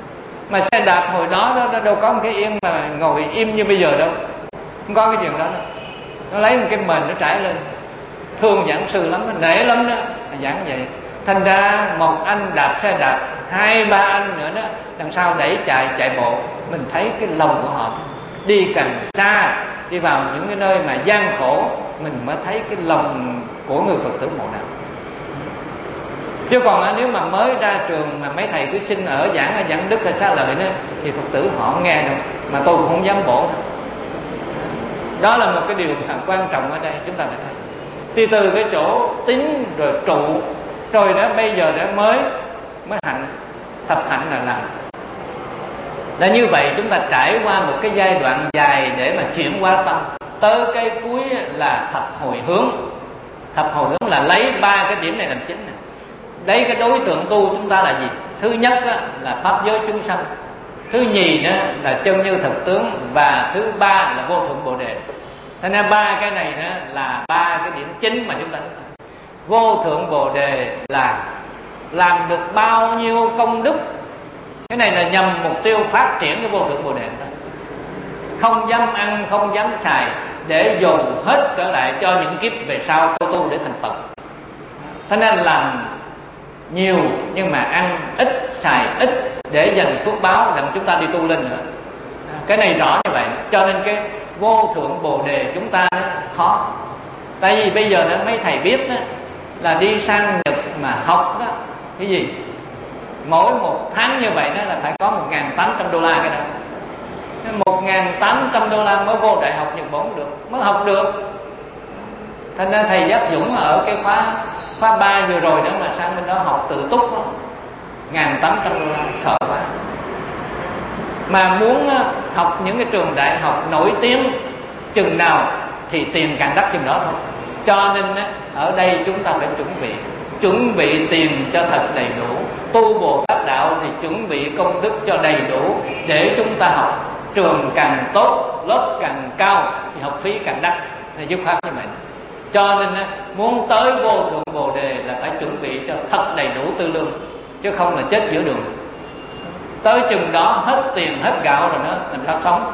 Mà xe đạp hồi đó đó, nó đâu có một cái yên mà ngồi im như bây giờ đâu, không có cái chuyện đó đâu. Nó lấy một cái mền nó trải lên, thương giảng sư lắm, nó nể lắm đó, giảng vậy. Thành ra một anh đạp xe đạp, hai ba anh nữa đó đằng sau đẩy chạy chạy bộ, mình thấy cái lòng của họ. Đi càng xa, đi vào những cái nơi mà gian khổ, mình mới thấy cái lòng của người Phật tử mộ đạo. Chứ còn nếu mà mới ra trường mà mấy thầy cứ xin ở giảng ở giảng đức hay Xá Lợi nữa, thì Phật tử họ không nghe đâu, mà tôi cũng không dám bổ. Đó là một cái điều quan trọng ở đây chúng ta phải thấy. Thì từ cái chỗ tín rồi trụ, rồi đó bây giờ đã mới mới hạnh, thập hạnh là làm. Là như vậy chúng ta trải qua một cái giai đoạn dài để mà chuyển hóa tâm. Tới cái cuối là thập hồi hướng. Thập hồi hướng là lấy ba cái điểm này làm chính này. Đấy, cái đối tượng tu chúng ta là gì? Thứ nhất đó, là pháp giới chúng sanh. Thứ nhì đó là chân như thực tướng. Và thứ ba là vô thượng bồ đề. Thế nên ba cái này đó là ba cái điểm chính mà chúng ta. Vô thượng bồ đề là làm được bao nhiêu công đức. Cái này là nhằm mục tiêu phát triển cái vô thượng bồ đề. Không dám ăn, không dám xài, để dồn hết trở lại cho những kiếp về sau tôi tu để thành Phật. Thế nên làm nhiều nhưng mà ăn ít, xài ít để dành phước báo đặng chúng ta đi tu lên nữa. Cái này rõ như vậy. Cho nên cái vô thượng bồ đề chúng ta khó. Tại vì bây giờ đó, mấy thầy biết đó, là đi sang Nhật mà học đó, cái gì mỗi một tháng như vậy đó là phải có một nghìn tám trăm đô la. Cái đó một nghìn tám trăm đô la mới vô đại học Nhật Bản được, mới học được. Thành ra thầy Giác Dũng ở cái khóa khóa ba vừa rồi đó mà sang bên đó học tự túc đó, một nghìn tám trăm đô la, sợ quá. Mà muốn học những cái trường đại học nổi tiếng chừng nào thì tiền càng đắt chừng đó thôi. Cho nên ở đây chúng ta phải chuẩn bị chuẩn bị tiền cho thật đầy đủ. Tu Bồ Tát đạo thì chuẩn bị công đức cho đầy đủ, để chúng ta học. Trường càng tốt, lớp càng cao thì học phí càng đắt, thì dứt khoát như vậy. Cho nên muốn tới vô thượng bồ đề là phải chuẩn bị cho thật đầy đủ tư lương, chứ không là chết giữa đường. Tới chừng đó hết tiền hết gạo rồi đó, làm sao sống.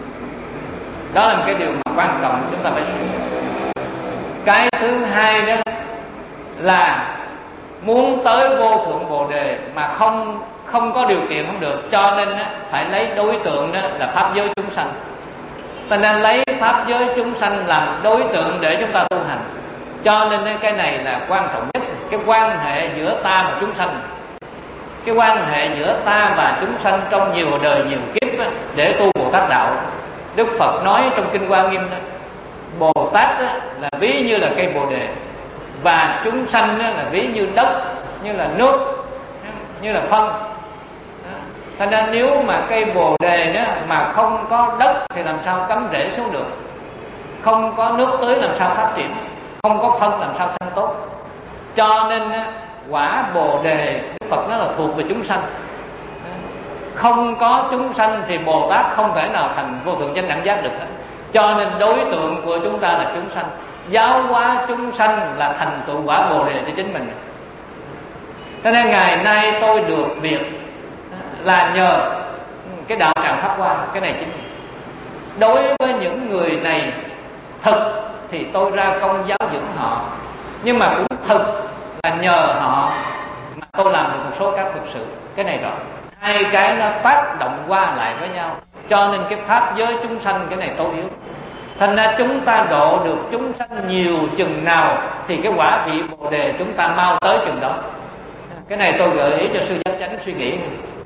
Đó là một cái điều mà quan trọng chúng ta phải suy nghĩ. Cái thứ hai đó là muốn tới vô thượng bồ đề mà không không có điều kiện không được, cho nên á, phải lấy đối tượng đó là pháp giới chúng sanh. Ta nên lấy pháp giới chúng sanh làm đối tượng để chúng ta tu hành. Cho nên cái này là quan trọng nhất. Cái quan hệ giữa ta và chúng sanh, cái quan hệ giữa ta và chúng sanh trong nhiều đời nhiều kiếp á, để tu Bồ Tát đạo. Đức Phật nói trong Kinh Hoa Nghiêm đó, Bồ Tát á, là ví như là cây bồ đề, và chúng sanh á, là ví như đất, như là nước, như là phân. Cho nên nếu mà cây bồ đề đó mà không có đất thì làm sao cắm rễ xuống được, không có nước tưới làm sao phát triển, không có phân làm sao sanh tốt. Cho nên quả bồ đề Đức Phật nói là thuộc về chúng sanh. Không có chúng sanh thì Bồ Tát không thể nào thành vô thượng chánh đẳng giác được. Cho nên đối tượng của chúng ta là chúng sanh. Giáo hóa chúng sanh là thành tựu quả bồ đề cho chính mình. Cho nên ngày nay tôi được việc là nhờ cái đạo tràng Pháp Hoa. Cái này chính. Đối với những người này thực thì tôi ra công giáo dưỡng họ, nhưng mà cũng thực là nhờ họ mà tôi làm được một số các thực sự. Cái này rõ. Hai cái nó tác động qua lại với nhau. Cho nên cái pháp giới chúng sanh cái này tối yếu. Thành ra chúng ta độ được chúng sanh nhiều chừng nào thì cái quả vị bồ đề chúng ta mau tới chừng đó. Cái này tôi gợi ý cho sư Chánh Chánh suy nghĩ.